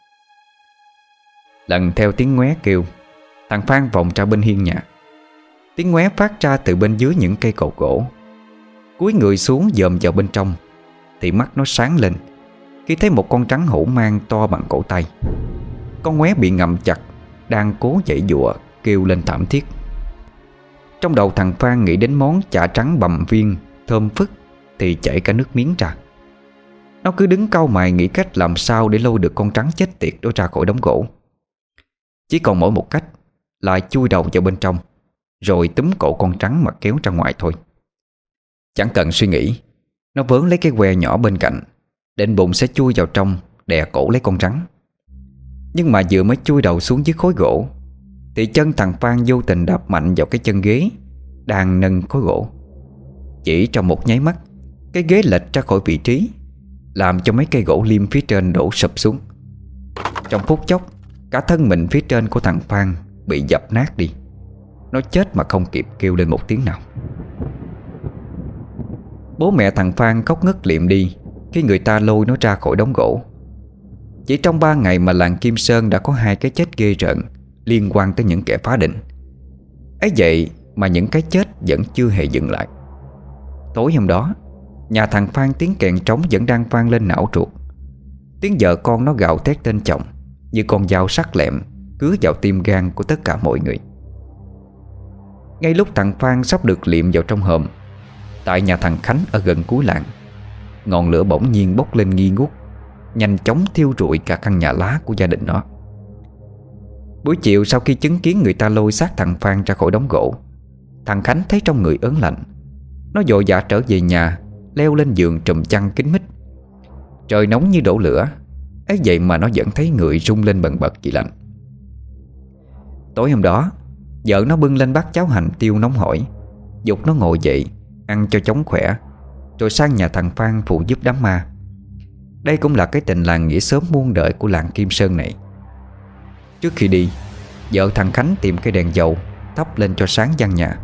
Lần theo tiếng ngoé kêu, thằng Phan vòng ra bên hiên nhà. Tiếng ngoé phát ra từ bên dưới những cây cột gỗ. Cúi người xuống dòm vào bên trong thì mắt nó sáng lên khi thấy một con rắn hổ mang to bằng cổ tay. Con ngoé bị ngậm chặt, đang cố giãy giụa kêu lên thảm thiết. Trong đầu thằng Phan nghĩ đến món chả trắng bằm viên thơm phức thì chảy cả nước miếng ra. Nó cứ đứng cau mày nghĩ cách làm sao để lôi được con rắn chết tiệt đó ra khỏi đống gỗ. Chỉ còn mỗi một cách là chui đầu vào bên trong rồi túm cổ con rắn mà kéo ra ngoài thôi. Chẳng cần suy nghĩ, nó vớn lấy cái que nhỏ bên cạnh, định bụng sẽ chui vào trong đè cổ lấy con rắn. Nhưng mà vừa mới chui đầu xuống dưới khối gỗ thì chân thằng Phan vô tình đạp mạnh vào cái chân ghế đang nâng khối gỗ. Chỉ trong một nháy mắt, cái ghế lệch ra khỏi vị trí, làm cho mấy cây gỗ liêm phía trên đổ sụp xuống. Trong phút chốc, cả thân mình phía trên của thằng Phan bị dập nát đi. Nó chết mà không kịp kêu lên một tiếng nào. Bố mẹ thằng Phan khóc ngất liệm đi khi người ta lôi nó ra khỏi đống gỗ. Chỉ trong 3 ngày mà làng Kim Sơn đã có 2 cái chết ghê rợn liên quan tới những kẻ phá định. Ấy vậy mà những cái chết vẫn chưa hề dừng lại. Tối hôm đó, nhà thằng Phan tiếng kèn trống vẫn đang vang lên não ruột. Tiếng vợ con nó gào thét tên chồng như con dao sắc lẹm cứa vào tim gan của tất cả mọi người. Ngay lúc thằng Phan sắp được liệm vào trong hòm, tại nhà thằng Khánh ở gần cuối làng, ngọn lửa bỗng nhiên bốc lên nghi ngút, nhanh chóng thiêu rụi cả căn nhà lá của gia đình nó. Buổi chiều sau khi chứng kiến người ta lôi xác thằng Phan ra khỏi đống gỗ, thằng Khánh thấy trong người ớn lạnh. Nó vội vã trở về nhà, leo lên giường trùm chăn kín mít. Trời nóng như đổ lửa, ấy vậy mà nó vẫn thấy người rung lên bần bật vì lạnh. Tối hôm đó, vợ nó bưng lên bát cháo hành tiêu nóng hổi, giục nó ngồi dậy ăn cho chóng khỏe, rồi sang nhà thằng Phan phụ giúp đám ma. Đây cũng là cái tình làng nghĩa xóm muôn đời của làng Kim Sơn này. Trước khi đi, vợ thằng Khánh tìm cây đèn dầu thắp lên cho sáng gian nhà.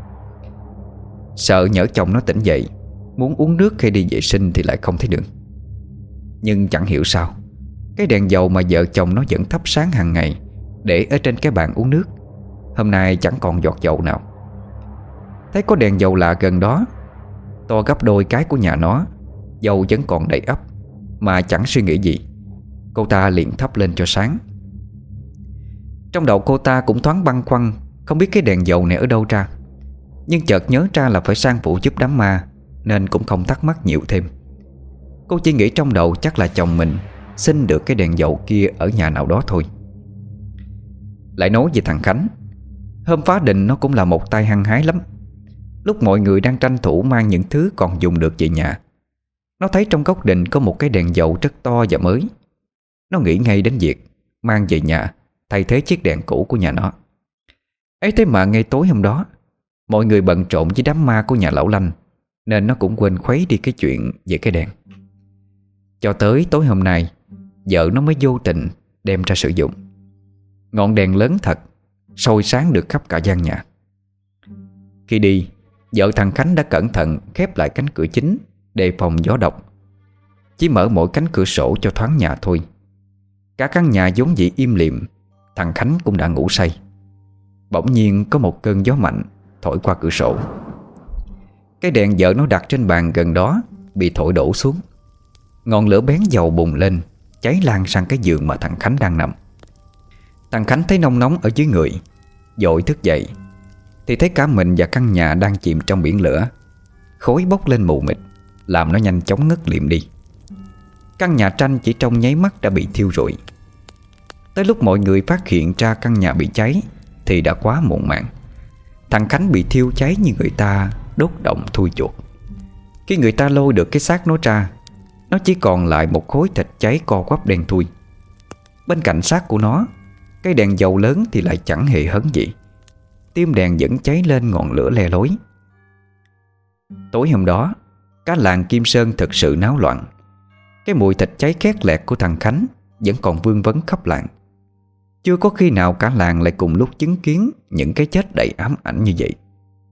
Sợ nhỡ chồng nó tỉnh dậy muốn uống nước hay đi vệ sinh thì lại không thấy được. Nhưng chẳng hiểu sao, cái đèn dầu mà vợ chồng nó vẫn thắp sáng hàng ngày để ở trên cái bàn uống nước, hôm nay chẳng còn giọt dầu nào. Thấy có đèn dầu lạ gần đó, to gấp đôi cái của nhà nó, dầu vẫn còn đầy ắp, mà chẳng suy nghĩ gì, cô ta liền thắp lên cho sáng. Trong đầu cô ta cũng thoáng băn khoăn, không biết cái đèn dầu này ở đâu ra. Nhưng chợt nhớ ra là phải sang phụ giúp đám ma, nên cũng không thắc mắc nhiều thêm. Cô chỉ nghĩ trong đầu chắc là chồng mình xin được cái đèn dầu kia ở nhà nào đó thôi. Lại nói về thằng Khánh, hôm phá định nó cũng là một tay hăng hái lắm. Lúc mọi người đang tranh thủ mang những thứ còn dùng được về nhà, nó thấy trong góc đình có một cái đèn dầu rất to và mới. Nó nghĩ ngay đến việc mang về nhà thay thế chiếc đèn cũ của nhà nó. Ấy thế mà ngay tối hôm đó, mọi người bận rộn với đám ma của nhà lão Lanh, nên nó cũng quên khuấy đi cái chuyện về cái đèn. Cho tới tối hôm nay, vợ nó mới vô tình đem ra sử dụng. Ngọn đèn lớn thật, soi sáng được khắp cả gian nhà. Khi đi, vợ thằng Khánh đã cẩn thận khép lại cánh cửa chính đề phòng gió độc. Chỉ mở mỗi cánh cửa sổ cho thoáng nhà thôi. Cả căn nhà vốn dĩ im lìm, thằng Khánh cũng đã ngủ say. Bỗng nhiên có một cơn gió mạnh thổi qua cửa sổ. Cái đèn vợ nó đặt trên bàn gần đó bị thổi đổ xuống. Ngọn lửa bén dầu bùng lên, cháy lan sang cái giường mà thằng Khánh đang nằm. Thằng Khánh thấy nóng nóng ở dưới người, vội thức dậy thì thấy cả mình và căn nhà đang chìm trong biển lửa. Khói bốc lên mù mịt, làm nó nhanh chóng ngất liệm đi. Căn nhà tranh chỉ trong nháy mắt đã bị thiêu rụi. Tới lúc mọi người phát hiện ra căn nhà bị cháy thì đã quá muộn màng. Thằng Khánh bị thiêu cháy như người ta đốt động thui chuột. Khi người ta lôi được cái xác nó ra, nó chỉ còn lại một khối thịt cháy co quắp đen thui. Bên cạnh xác của nó, cái đèn dầu lớn thì lại chẳng hề hấn gì. Tim đèn vẫn cháy lên ngọn lửa le lối. Tối hôm đó, cả làng Kim Sơn thực sự náo loạn. Cái mùi thịt cháy khét lẹt của thằng Khánh vẫn còn vương vấn khắp làng. Chưa có khi nào cả làng lại cùng lúc chứng kiến những cái chết đầy ám ảnh như vậy.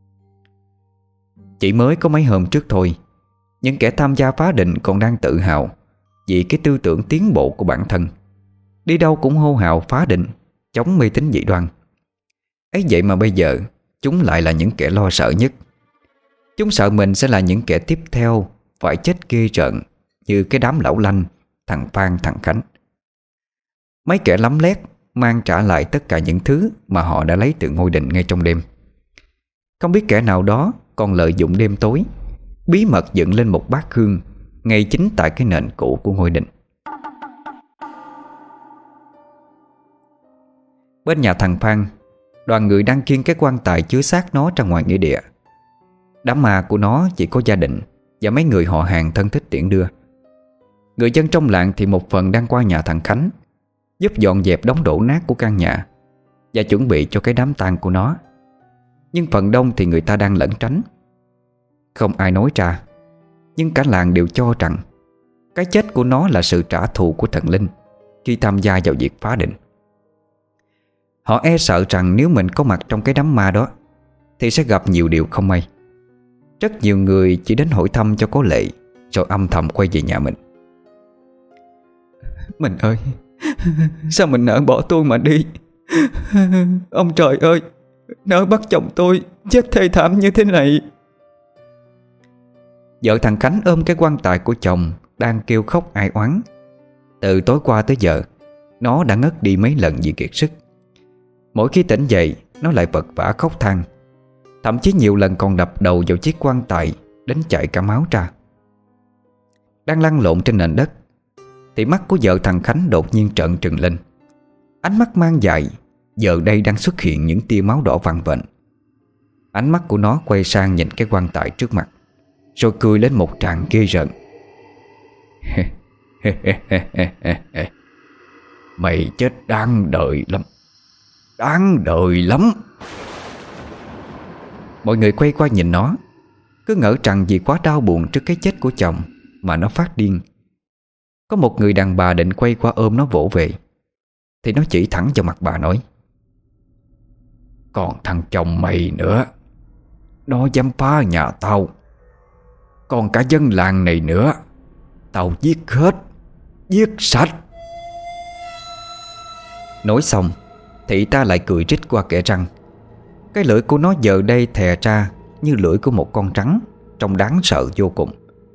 Chỉ mới có mấy hôm trước thôi, những kẻ tham gia phá định còn đang tự hào vì cái tư tưởng tiến bộ của bản thân. Đi đâu cũng hô hào phá định, chống mê tín dị đoan. Ấy vậy mà bây giờ chúng lại là những kẻ lo sợ nhất. Chúng sợ mình sẽ là những kẻ tiếp theo phải chết ghê rợn, như cái đám lão Lanh, thằng Phan, thằng Khánh. Mấy kẻ lắm lét mang trả lại tất cả những thứ mà họ đã lấy từ ngôi đình ngay trong đêm. Không biết kẻ nào đó còn lợi dụng đêm tối, bí mật dựng lên một bát hương ngay chính tại cái nền cũ của ngôi đình. Bên nhà thằng Phan, đoàn người đang khiêng cái quan tài chứa xác nó ra ngoài nghĩa địa. Đám ma của nó chỉ có gia đình và mấy người họ hàng thân thích tiễn đưa. Người dân trong làng thì một phần đang qua nhà thằng Khánh, giúp dọn dẹp đống đổ nát của căn nhà và chuẩn bị cho cái đám tang của nó. Nhưng phần đông thì người ta đang lẩn tránh. Không ai nói ra, nhưng cả làng đều cho rằng cái chết của nó là sự trả thù của thần linh khi tham gia vào việc phá định. Họ e sợ rằng nếu mình có mặt trong cái đám ma đó thì sẽ gặp nhiều điều không may. Rất nhiều người chỉ đến hỏi thăm cho có lệ, rồi âm thầm quay về nhà mình. Mình ơi, sao mình nỡ bỏ tôi mà đi? Ông trời ơi, Nỡ bắt chồng tôi chết thê thảm như thế này. Vợ thằng Khánh ôm cái quan tài của chồng đang kêu khóc ai oán. Từ tối qua tới giờ nó đã ngất đi mấy lần vì kiệt sức. Mỗi khi tỉnh dậy nó lại vật vã khóc than. Thậm chí nhiều lần còn đập đầu vào chiếc quan tài đến chảy cả máu ra. Đang lăn lộn trên nền đất thì mắt của vợ thằng Khánh đột nhiên trợn trừng lên. Ánh mắt mang dại giờ đây đang xuất hiện những tia máu đỏ vằn vện. Ánh mắt của nó quay sang nhìn cái quan tài trước mặt, rồi cười lên một tràng ghê rợn. Mày chết đáng đời lắm. Đáng đời lắm. Mọi người quay qua nhìn nó, cứ ngỡ rằng vì quá đau buồn trước cái chết của chồng mà nó phát điên. Có một người đàn bà định quay qua ôm nó vỗ về thì nó chỉ thẳng vào mặt bà nói: Còn thằng chồng mày nữa, nó dám phá nhà tao. Còn cả dân làng này nữa, tao giết hết, giết sạch. Nói xong thì ta lại cười rít qua kẽ răng. Cái lưỡi của nó giờ đây thè ra như lưỡi của một con trắng, trông đáng sợ vô cùng.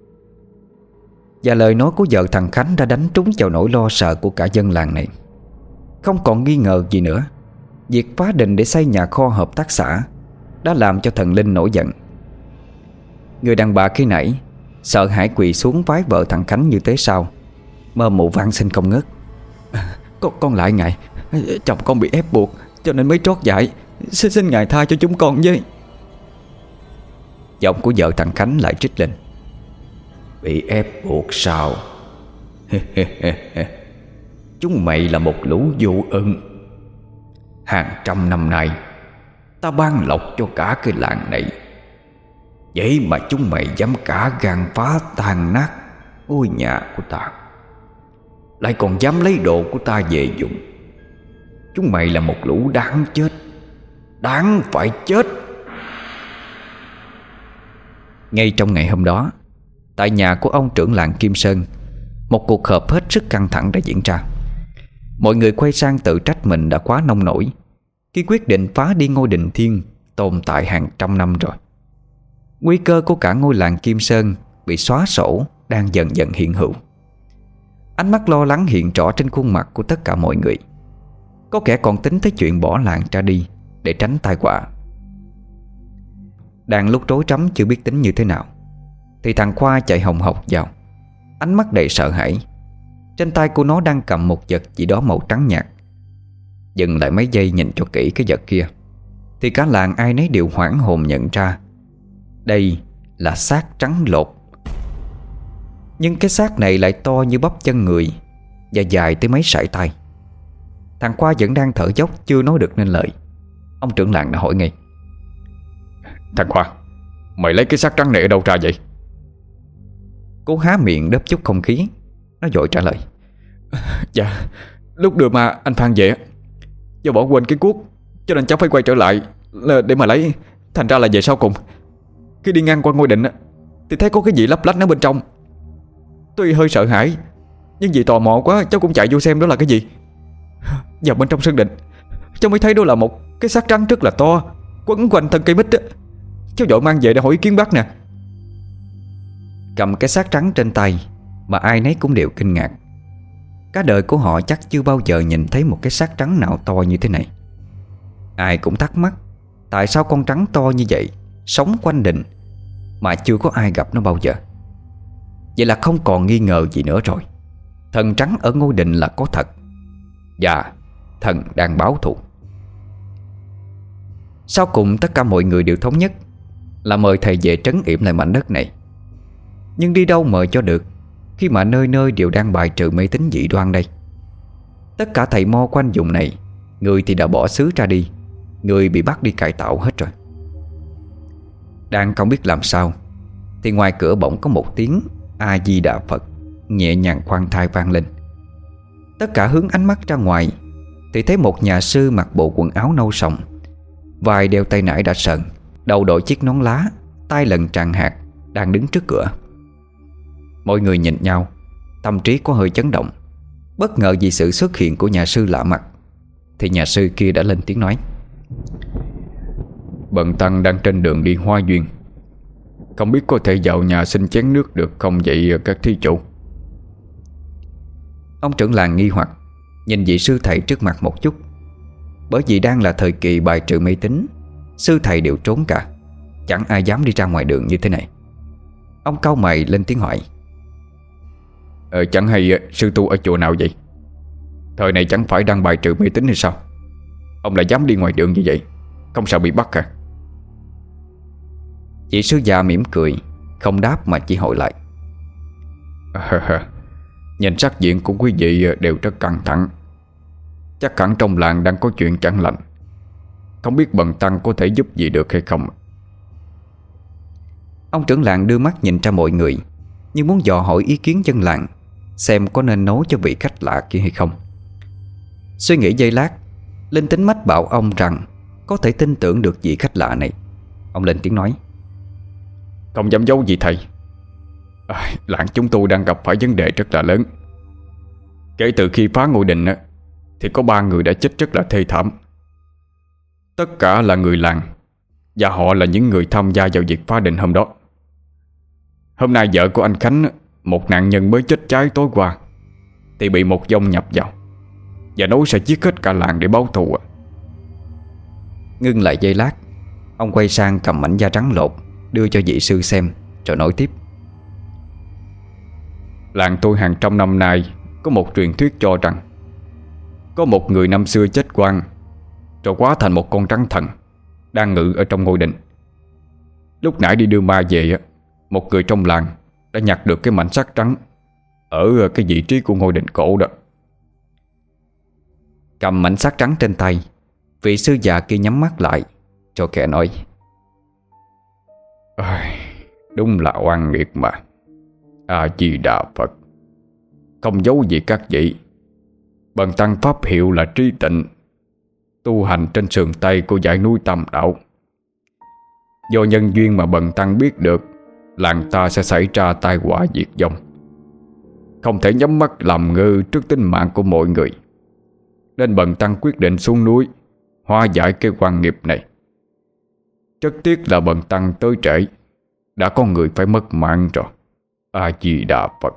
Và lời nói của vợ thằng Khánh đã đánh trúng vào nỗi lo sợ của cả dân làng này. Không còn nghi ngờ gì nữa, việc phá đình để xây nhà kho hợp tác xã đã làm cho thần linh nổi giận. Người đàn bà khi nãy sợ hãi quỳ xuống vái vợ thằng Khánh như thế sao, mơ mụ van xin không ngớt: Con lại ngài, chồng con bị ép buộc cho nên mới trót dại. Xin ngài tha cho chúng con với. Giọng của vợ thằng Khánh lại trích lên: Bị ép buộc sao? Chúng mày là một lũ vô ơn. Hàng trăm năm nay ta ban lộc cho cả cái làng này, vậy mà chúng mày dám cả gan phá tan nát ngôi nhà của ta, lại còn dám lấy đồ của ta về dùng. Chúng mày là một lũ đáng chết, đáng phải chết. Ngay trong ngày hôm đó, tại nhà của ông trưởng làng Kim Sơn, một cuộc họp hết sức căng thẳng đã diễn ra. Mọi người quay sang tự trách mình đã quá nông nổi khi quyết định phá đi ngôi đình thiên tồn tại hàng trăm năm rồi. Nguy cơ của cả ngôi làng Kim Sơn bị xóa sổ đang dần dần hiện hữu. Ánh mắt lo lắng hiện rõ trên khuôn mặt của tất cả mọi người. Có kẻ còn tính tới chuyện bỏ làng ra đi để tránh tai họa. Đang lúc rối rắm chưa biết tính như thế nào thì thằng Khoa chạy hồng hộc vào, ánh mắt đầy sợ hãi. Trên tay của nó đang cầm một vật gì đó màu trắng nhạt. Dừng lại mấy giây nhìn cho kỹ cái vật kia thì cả làng ai nấy đều hoảng hồn nhận ra đây là xác trắng lột. Nhưng cái xác này lại to như bắp chân người và dài tới mấy sải tay. Thằng Khoa vẫn đang thở dốc chưa nói được nên lời. Ông trưởng làng đã hỏi ngay: Thằng Khoa, mày lấy cái xác trắng này ở đâu ra vậy? Cô há miệng đớp chút không khí. Nó vội trả lời: Dạ, lúc đưa mà anh Phan về, do bỏ quên cái cuốc cho nên cháu phải quay trở lại để mà lấy. Thành ra là về sau cùng, khi đi ngang qua ngôi định thì thấy có cái gì lấp lánh ở bên trong. Tuy hơi sợ hãi, nhưng vì tò mò quá cháu cũng chạy vô xem đó là cái gì. Vào bên trong sân định, cháu mới thấy đó là một cái xác trắng rất là to, quấn quanh thân cây mít á. Cháu vội mang về để hỏi ý kiến bác nè. Cầm cái xác trắng trên tay mà ai nấy cũng đều kinh ngạc. Cả đời của họ chắc chưa bao giờ nhìn thấy một cái xác trắng nào to như thế này. Ai cũng thắc mắc tại sao con trắng to như vậy sống quanh đình mà chưa có ai gặp nó bao giờ. Vậy là không còn nghi ngờ gì nữa rồi. Thần trắng ở ngôi đình là có thật, và thần đang báo thù. Sau cùng tất cả mọi người đều thống nhất là mời thầy về trấn yểm lại mảnh đất này. Nhưng đi đâu mời cho được khi mà nơi nơi đều đang bài trừ mê tín dị đoan đây. Tất cả thầy mo quanh vùng này, người thì đã bỏ xứ ra đi, người bị bắt đi cải tạo hết rồi. Đang không biết làm sao thì ngoài cửa bỗng có một tiếng A Di Đà Phật nhẹ nhàng khoan thai vang lên. Tất cả hướng ánh mắt ra ngoài thì thấy một nhà sư mặc bộ quần áo nâu sòng, vai đeo tay nải đã sờn, đầu đội chiếc nón lá, tay lần tràn hạt, đang đứng trước cửa. Mọi người nhìn nhau, tâm trí có hơi chấn động. Bất ngờ vì sự xuất hiện của nhà sư lạ mặt thì nhà sư kia đã lên tiếng nói: Bần tăng đang trên đường đi Hoa Duyên, không biết có thể vào nhà xin chén nước được không vậy các thí chủ? Ông trưởng làng nghi hoặc nhìn vị sư thầy trước mặt một chút. Bởi vì đang là thời kỳ bài trừ mê tín, sư thầy đều trốn cả, chẳng ai dám đi ra ngoài đường như thế này. Ông cau mày lên tiếng hỏi: Chẳng hay sư tu ở chùa nào vậy? Thời này chẳng phải đang bài trừ mê tín hay sao? Ông lại dám đi ngoài đường như vậy, không sợ bị bắt à? Vị sư già mỉm cười, không đáp mà chỉ hỏi lại: Nhìn sắc diện của quý vị đều rất căng thẳng, chắc hẳn trong làng đang có chuyện chẳng lành. Không biết bần tăng có thể giúp gì được hay không? Ông trưởng làng đưa mắt nhìn ra mọi người, như muốn dò hỏi ý kiến dân làng, xem có nên nấu cho vị khách lạ kia hay không. Suy nghĩ giây lát, linh tính mách bảo ông rằng có thể tin tưởng được vị khách lạ này. Ông lên tiếng nói: Không dám giấu gì thầy, làng chúng tôi đang gặp phải vấn đề rất là lớn. Kể từ khi phá ngôi đình thì có 3 người đã chết rất là thê thảm. Tất cả là người làng, và họ là những người tham gia vào việc phá đình hôm đó. Hôm nay vợ của anh Khánh, một nạn nhân mới chết cháy tối qua, thì bị một vong nhập vào và nói sẽ giết hết cả làng để báo thù. Ngưng lại giây lát, ông quay sang cầm mảnh da trắng lột đưa cho vị sư xem, rồi nói tiếp: Làng tôi hàng trăm năm nay có một truyền thuyết cho rằng có một người năm xưa chết oan rồi hóa thành một con rắn thần đang ngự ở trong ngôi đình. Lúc nãy đi đưa ma về, một người trong làng đã nhặt được cái mảnh sắt trắng ở cái vị trí của ngôi đình cổ đó. Cầm mảnh sắt trắng trên tay, vị sư già kia nhắm mắt lại, rồi khẽ nói: Đúng là oan nghiệt mà. A Di Đà Phật. Không giấu gì các vị, bần tăng pháp hiệu là Trí Tịnh, tu hành trên sườn Tây của dãy núi Tam Đạo. Do nhân duyên mà bần tăng biết được làng ta sẽ xảy ra tai họa diệt vong, không thể nhắm mắt làm ngơ trước tính mạng của mọi người, nên bần tăng quyết định xuống núi hóa giải cái oan nghiệp này. Rất tiếc là bần tăng tới trễ, đã có người phải mất mạng rồi. A Di Đà Phật.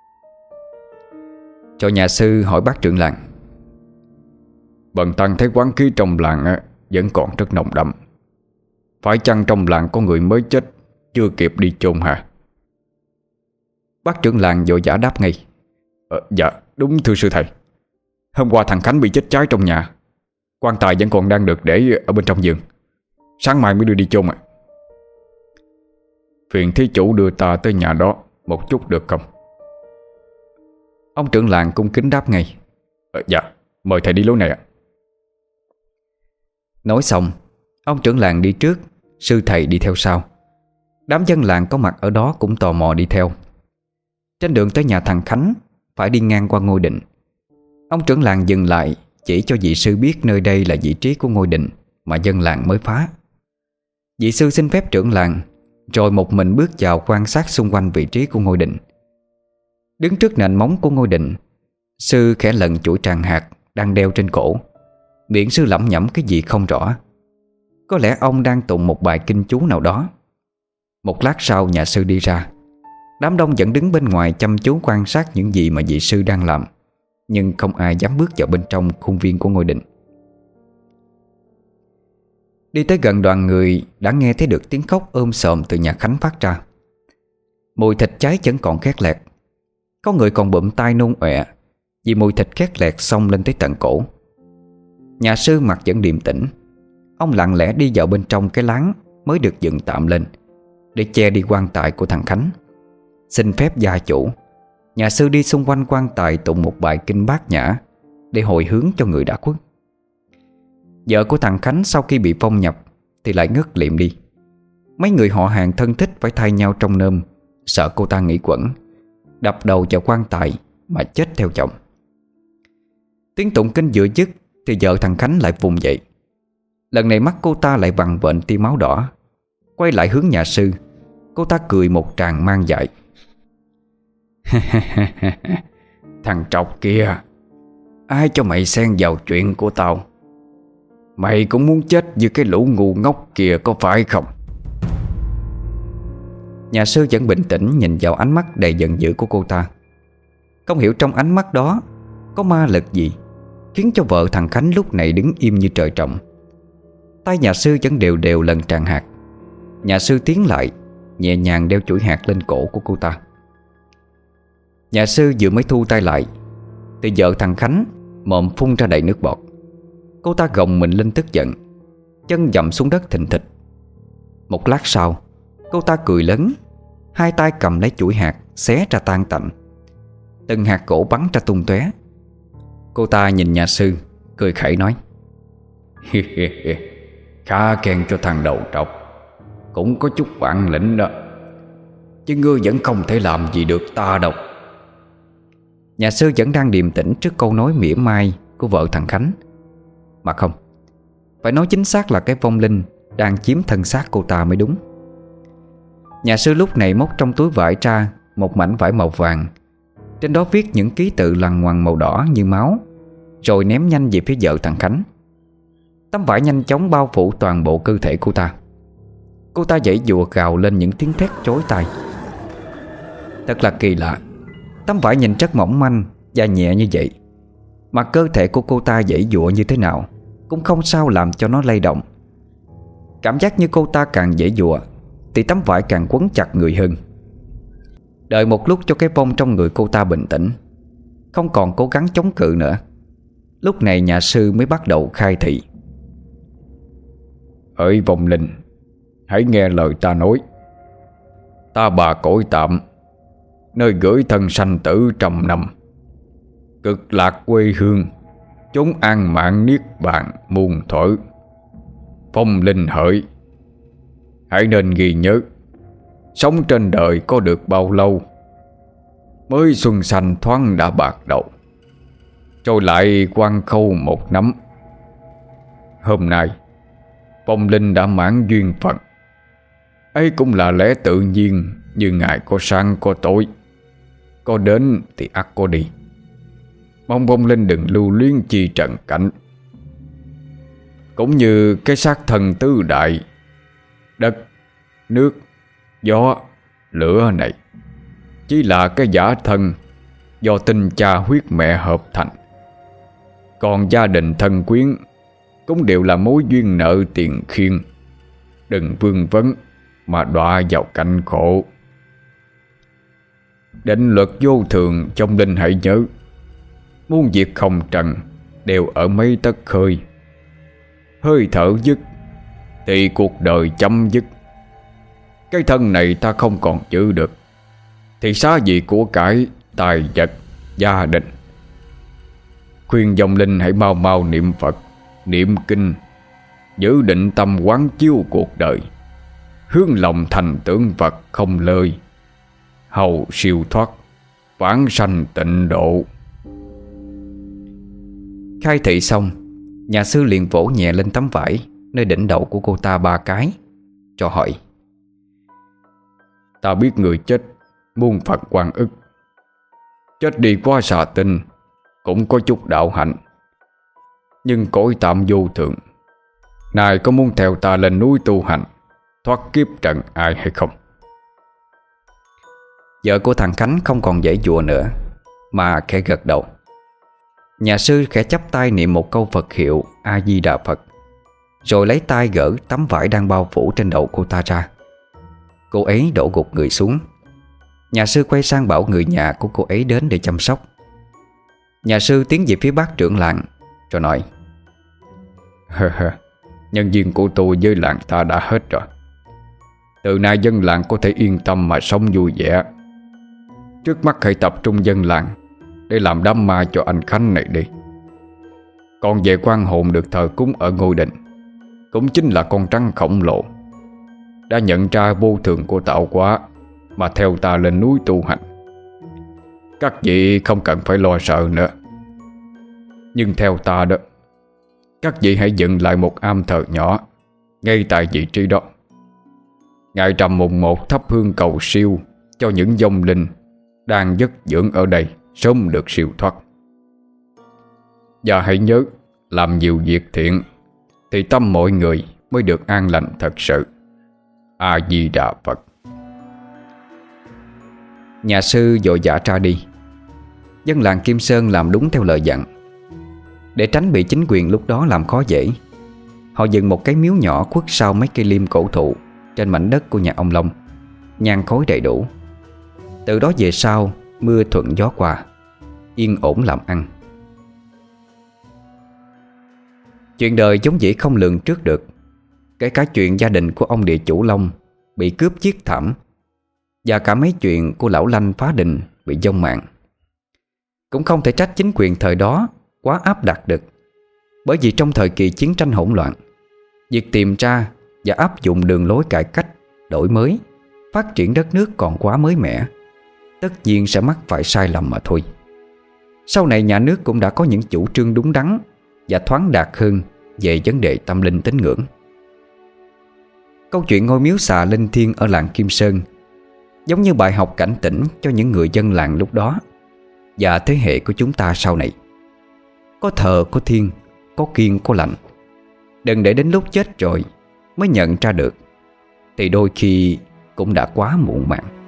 Cho nhà sư hỏi bác trưởng làng: Bần tăng thấy quán khí trong làng vẫn còn rất nồng đậm. Phải chăng trong làng có người mới chết chưa kịp đi chôn hả? Bác trưởng làng vội vã đáp ngay: Dạ đúng thưa sư thầy. Hôm qua thằng Khánh bị chết cháy trong nhà, quan tài vẫn còn đang được để ở bên trong giường. Sáng mai mới đưa đi chôn ạ. Phiền thí chủ đưa ta tới nhà đó một chút được không? Ông trưởng làng cung kính đáp ngay: Dạ, mời thầy đi lối này ạ. Nói xong, ông trưởng làng đi trước, sư thầy đi theo sau. Đám dân làng có mặt ở đó cũng tò mò đi theo. Trên đường tới nhà thằng Khánh, phải đi ngang qua ngôi đình. Ông trưởng làng dừng lại, chỉ cho vị sư biết nơi đây là vị trí của ngôi đình mà dân làng mới phá. Vị sư xin phép trưởng làng, rồi một mình bước vào quan sát xung quanh vị trí của ngôi đình. Đứng trước nền móng của ngôi đình, sư khẽ lần chuỗi tràng hạt đang đeo trên cổ, miệng sư lẩm nhẩm cái gì không rõ. Có lẽ ông đang tụng một bài kinh chú nào đó. Một lát sau nhà sư đi ra. Đám đông vẫn đứng bên ngoài chăm chú quan sát những gì mà vị sư đang làm, nhưng không ai dám bước vào bên trong khuôn viên của ngôi đình. Đi tới gần đoàn người đã nghe thấy được tiếng khóc ôm xòm từ nhà Khánh phát ra. Mùi thịt cháy vẫn còn khét lẹt. Có người còn bụm tai nôn ọe vì mùi thịt khét lẹt xông lên tới tận cổ. Nhà sư mặt vẫn điềm tĩnh. Ông lặng lẽ đi vào bên trong cái láng mới được dựng tạm lên để che đi quan tài của thằng Khánh. Xin phép gia chủ, nhà sư đi xung quanh quan tài tụng một bài kinh Bát Nhã để hồi hướng cho người đã khuất. Vợ của thằng Khánh sau khi bị phong nhập thì lại ngất liệm đi. Mấy người họ hàng thân thích phải thay nhau trông nom, sợ cô ta nghĩ quẩn, đập đầu vào quan tài mà chết theo chồng. Tiếng tụng kinh vừa dứt thì vợ thằng Khánh lại vùng dậy. Lần này mắt cô ta lại vằn vện tia máu đỏ. Quay lại hướng nhà sư, cô ta cười một tràng mang dại. Thằng trọc kia, ai cho mày xen vào chuyện của tao? Mày cũng muốn chết như cái lũ ngu ngốc kia có phải không? Nhà sư vẫn bình tĩnh nhìn vào ánh mắt đầy giận dữ của cô ta. Không hiểu trong ánh mắt đó có ma lực gì khiến cho vợ thằng Khánh lúc này đứng im như trời trồng. Tay nhà sư vẫn đều đều lần tràng hạt. Nhà sư tiến lại, nhẹ nhàng đeo chuỗi hạt lên cổ của cô ta. Nhà sư vừa mới thu tay lại thì vợ thằng Khánh mồm phun ra đầy nước bọt. Cô ta gồng mình lên tức giận, chân dậm xuống đất thình thịch. Một lát sau, cô ta cười lớn, hai tay cầm lấy chuỗi hạt xé ra tan tành. Từng hạt gỗ bắn ra tung tóe. Cô ta nhìn nhà sư, cười khẩy nói: Khá khen cho thằng đầu trọc, cũng có chút bản lĩnh đó, chứ ngươi vẫn không thể làm gì được ta đâu. Nhà sư vẫn đang điềm tĩnh trước câu nói mỉa mai của vợ thằng Khánh. Mà không, phải nói chính xác là cái vong linh đang chiếm thân xác cô ta mới đúng. Nhà sư lúc này móc trong túi vải ra một mảnh vải màu vàng. Trên đó viết những ký tự lằn ngoằn màu đỏ như máu, rồi ném nhanh về phía vợ thằng Khánh. Tấm vải nhanh chóng bao phủ toàn bộ cơ thể cô ta. Cô ta giãy giụa gào lên những tiếng thét chói tai. Thật là kỳ lạ, tấm vải nhìn rất mỏng manh và nhẹ như vậy, mà cơ thể của cô ta giãy giụa như thế nào cũng không sao làm cho nó lay động. Cảm giác như cô ta càng giãy giụa thì tấm vải càng quấn chặt người hơn. Đợi một lúc cho cái vong trong người cô ta bình tĩnh, không còn cố gắng chống cự nữa, lúc này nhà sư mới bắt đầu khai thị: Hỡi vong linh, hãy nghe lời ta nói. Ta bà cõi tạm, nơi gửi thân sanh tử trăm năm, cực lạc quê hương, chốn an mạng niết bàn muôn thuở. Vong linh hỡi, hãy nên ghi nhớ, sống trên đời có được bao lâu, mới xuân xanh thoáng đã bạc đầu, rồi lại quăng khâu một nắm. Hôm nay vong linh đã mãn duyên phận, ấy cũng là lẽ tự nhiên, như ngày có sáng có tối, có đến thì ắt có đi. Mong vong linh đừng lưu luyến chi trần cảnh. Cũng như cái xác thân tứ đại, đất, nước, gió, lửa này chỉ là cái giả thân do tinh cha huyết mẹ hợp thành. Còn gia đình thân quyến cũng đều là mối duyên nợ tiền khiên. Đừng vương vấn mà đọa vào cảnh khổ. Định luật vô thường trong linh hãy nhớ, muôn việc không trần đều ở mấy tấc hơi. Hơi thở dứt thì cuộc đời chấm dứt. Cái thân này ta không còn giữ được thì xá gì của cải, tài vật, gia đình. Khuyên vong linh hãy mau mau niệm Phật, niệm kinh, giữ định tâm quán chiếu cuộc đời, hướng lòng thành tưởng Phật không lời, hầu siêu thoát, vãng sanh tịnh độ. Khai thị xong, nhà sư liền vỗ nhẹ lên tấm vải nơi đỉnh đầu của cô ta 3 cái, cho hỏi: Ta biết người chết muôn Phật oan ức, chết đi qua xà tinh cũng có chút đạo hạnh, nhưng cõi tạm vô thường, này có muốn theo ta lên núi tu hành, thoát kiếp trần ai hay không? Vợ của thằng Khánh không còn giãy giụa nữa, mà khẽ gật đầu. Nhà sư khẽ chắp tay niệm một câu Phật hiệu A Di Đà Phật, rồi lấy tay gỡ tấm vải đang bao phủ trên đầu cô ta ra. Cô ấy đổ gục người xuống. Nhà sư quay sang bảo người nhà của cô ấy đến để chăm sóc. Nhà sư tiến về phía bác trưởng làng rồi nói: Nhân viên của tôi với làng ta đã hết rồi. Từ nay dân làng có thể yên tâm mà sống vui vẻ. Trước mắt hãy tập trung dân làng để làm đám ma cho anh Khánh này đi. Còn về quan hồn được thờ cúng ở ngôi đình, cũng chính là con trắng khổng lồ, đã nhận ra vô thường của tạo hóa mà theo ta lên núi tu hành. Các vị không cần phải lo sợ nữa. Nhưng theo ta đó, các vị hãy dựng lại một am thờ nhỏ ngay tại vị trí đó. Ngày rằm mùng 1 thắp hương cầu siêu cho những vong linh đang giấc dưỡng ở đây sớm được siêu thoát. Và hãy nhớ làm nhiều việc thiện, thì tâm mọi người mới được an lành thật sự. A Di Đà Phật. Nhà sư vội vã ra đi. Dân làng Kim Sơn làm đúng theo lời dặn. Để tránh bị chính quyền lúc đó làm khó dễ, họ dựng một cái miếu nhỏ khuất sau mấy cây liêm cổ thụ trên mảnh đất của nhà ông Long, nhang khói đầy đủ. Từ đó về sau, mưa thuận gió qua, yên ổn làm ăn. Chuyện đời giống dĩ không lường trước được. Kể cả chuyện gia đình của ông địa chủ Long bị cướp giết thảm, và cả mấy chuyện của lão Lanh phá đình bị vong mạng. Cũng không thể trách chính quyền thời đó quá áp đặt được. Bởi vì trong thời kỳ chiến tranh hỗn loạn, việc tìm ra và áp dụng đường lối cải cách, đổi mới, phát triển đất nước còn quá mới mẻ, tất nhiên sẽ mắc phải sai lầm mà thôi. Sau này nhà nước cũng đã có những chủ trương đúng đắn và thoáng đạt hơn về vấn đề tâm linh tín ngưỡng. Câu chuyện ngôi miếu xà linh thiêng ở làng Kim Sơn giống như bài học cảnh tỉnh cho những người dân làng lúc đó và thế hệ của chúng ta sau này. Có thờ có thiêng, có kiêng có lạnh. Đừng để đến lúc chết rồi mới nhận ra được, thì đôi khi cũng đã quá muộn màng.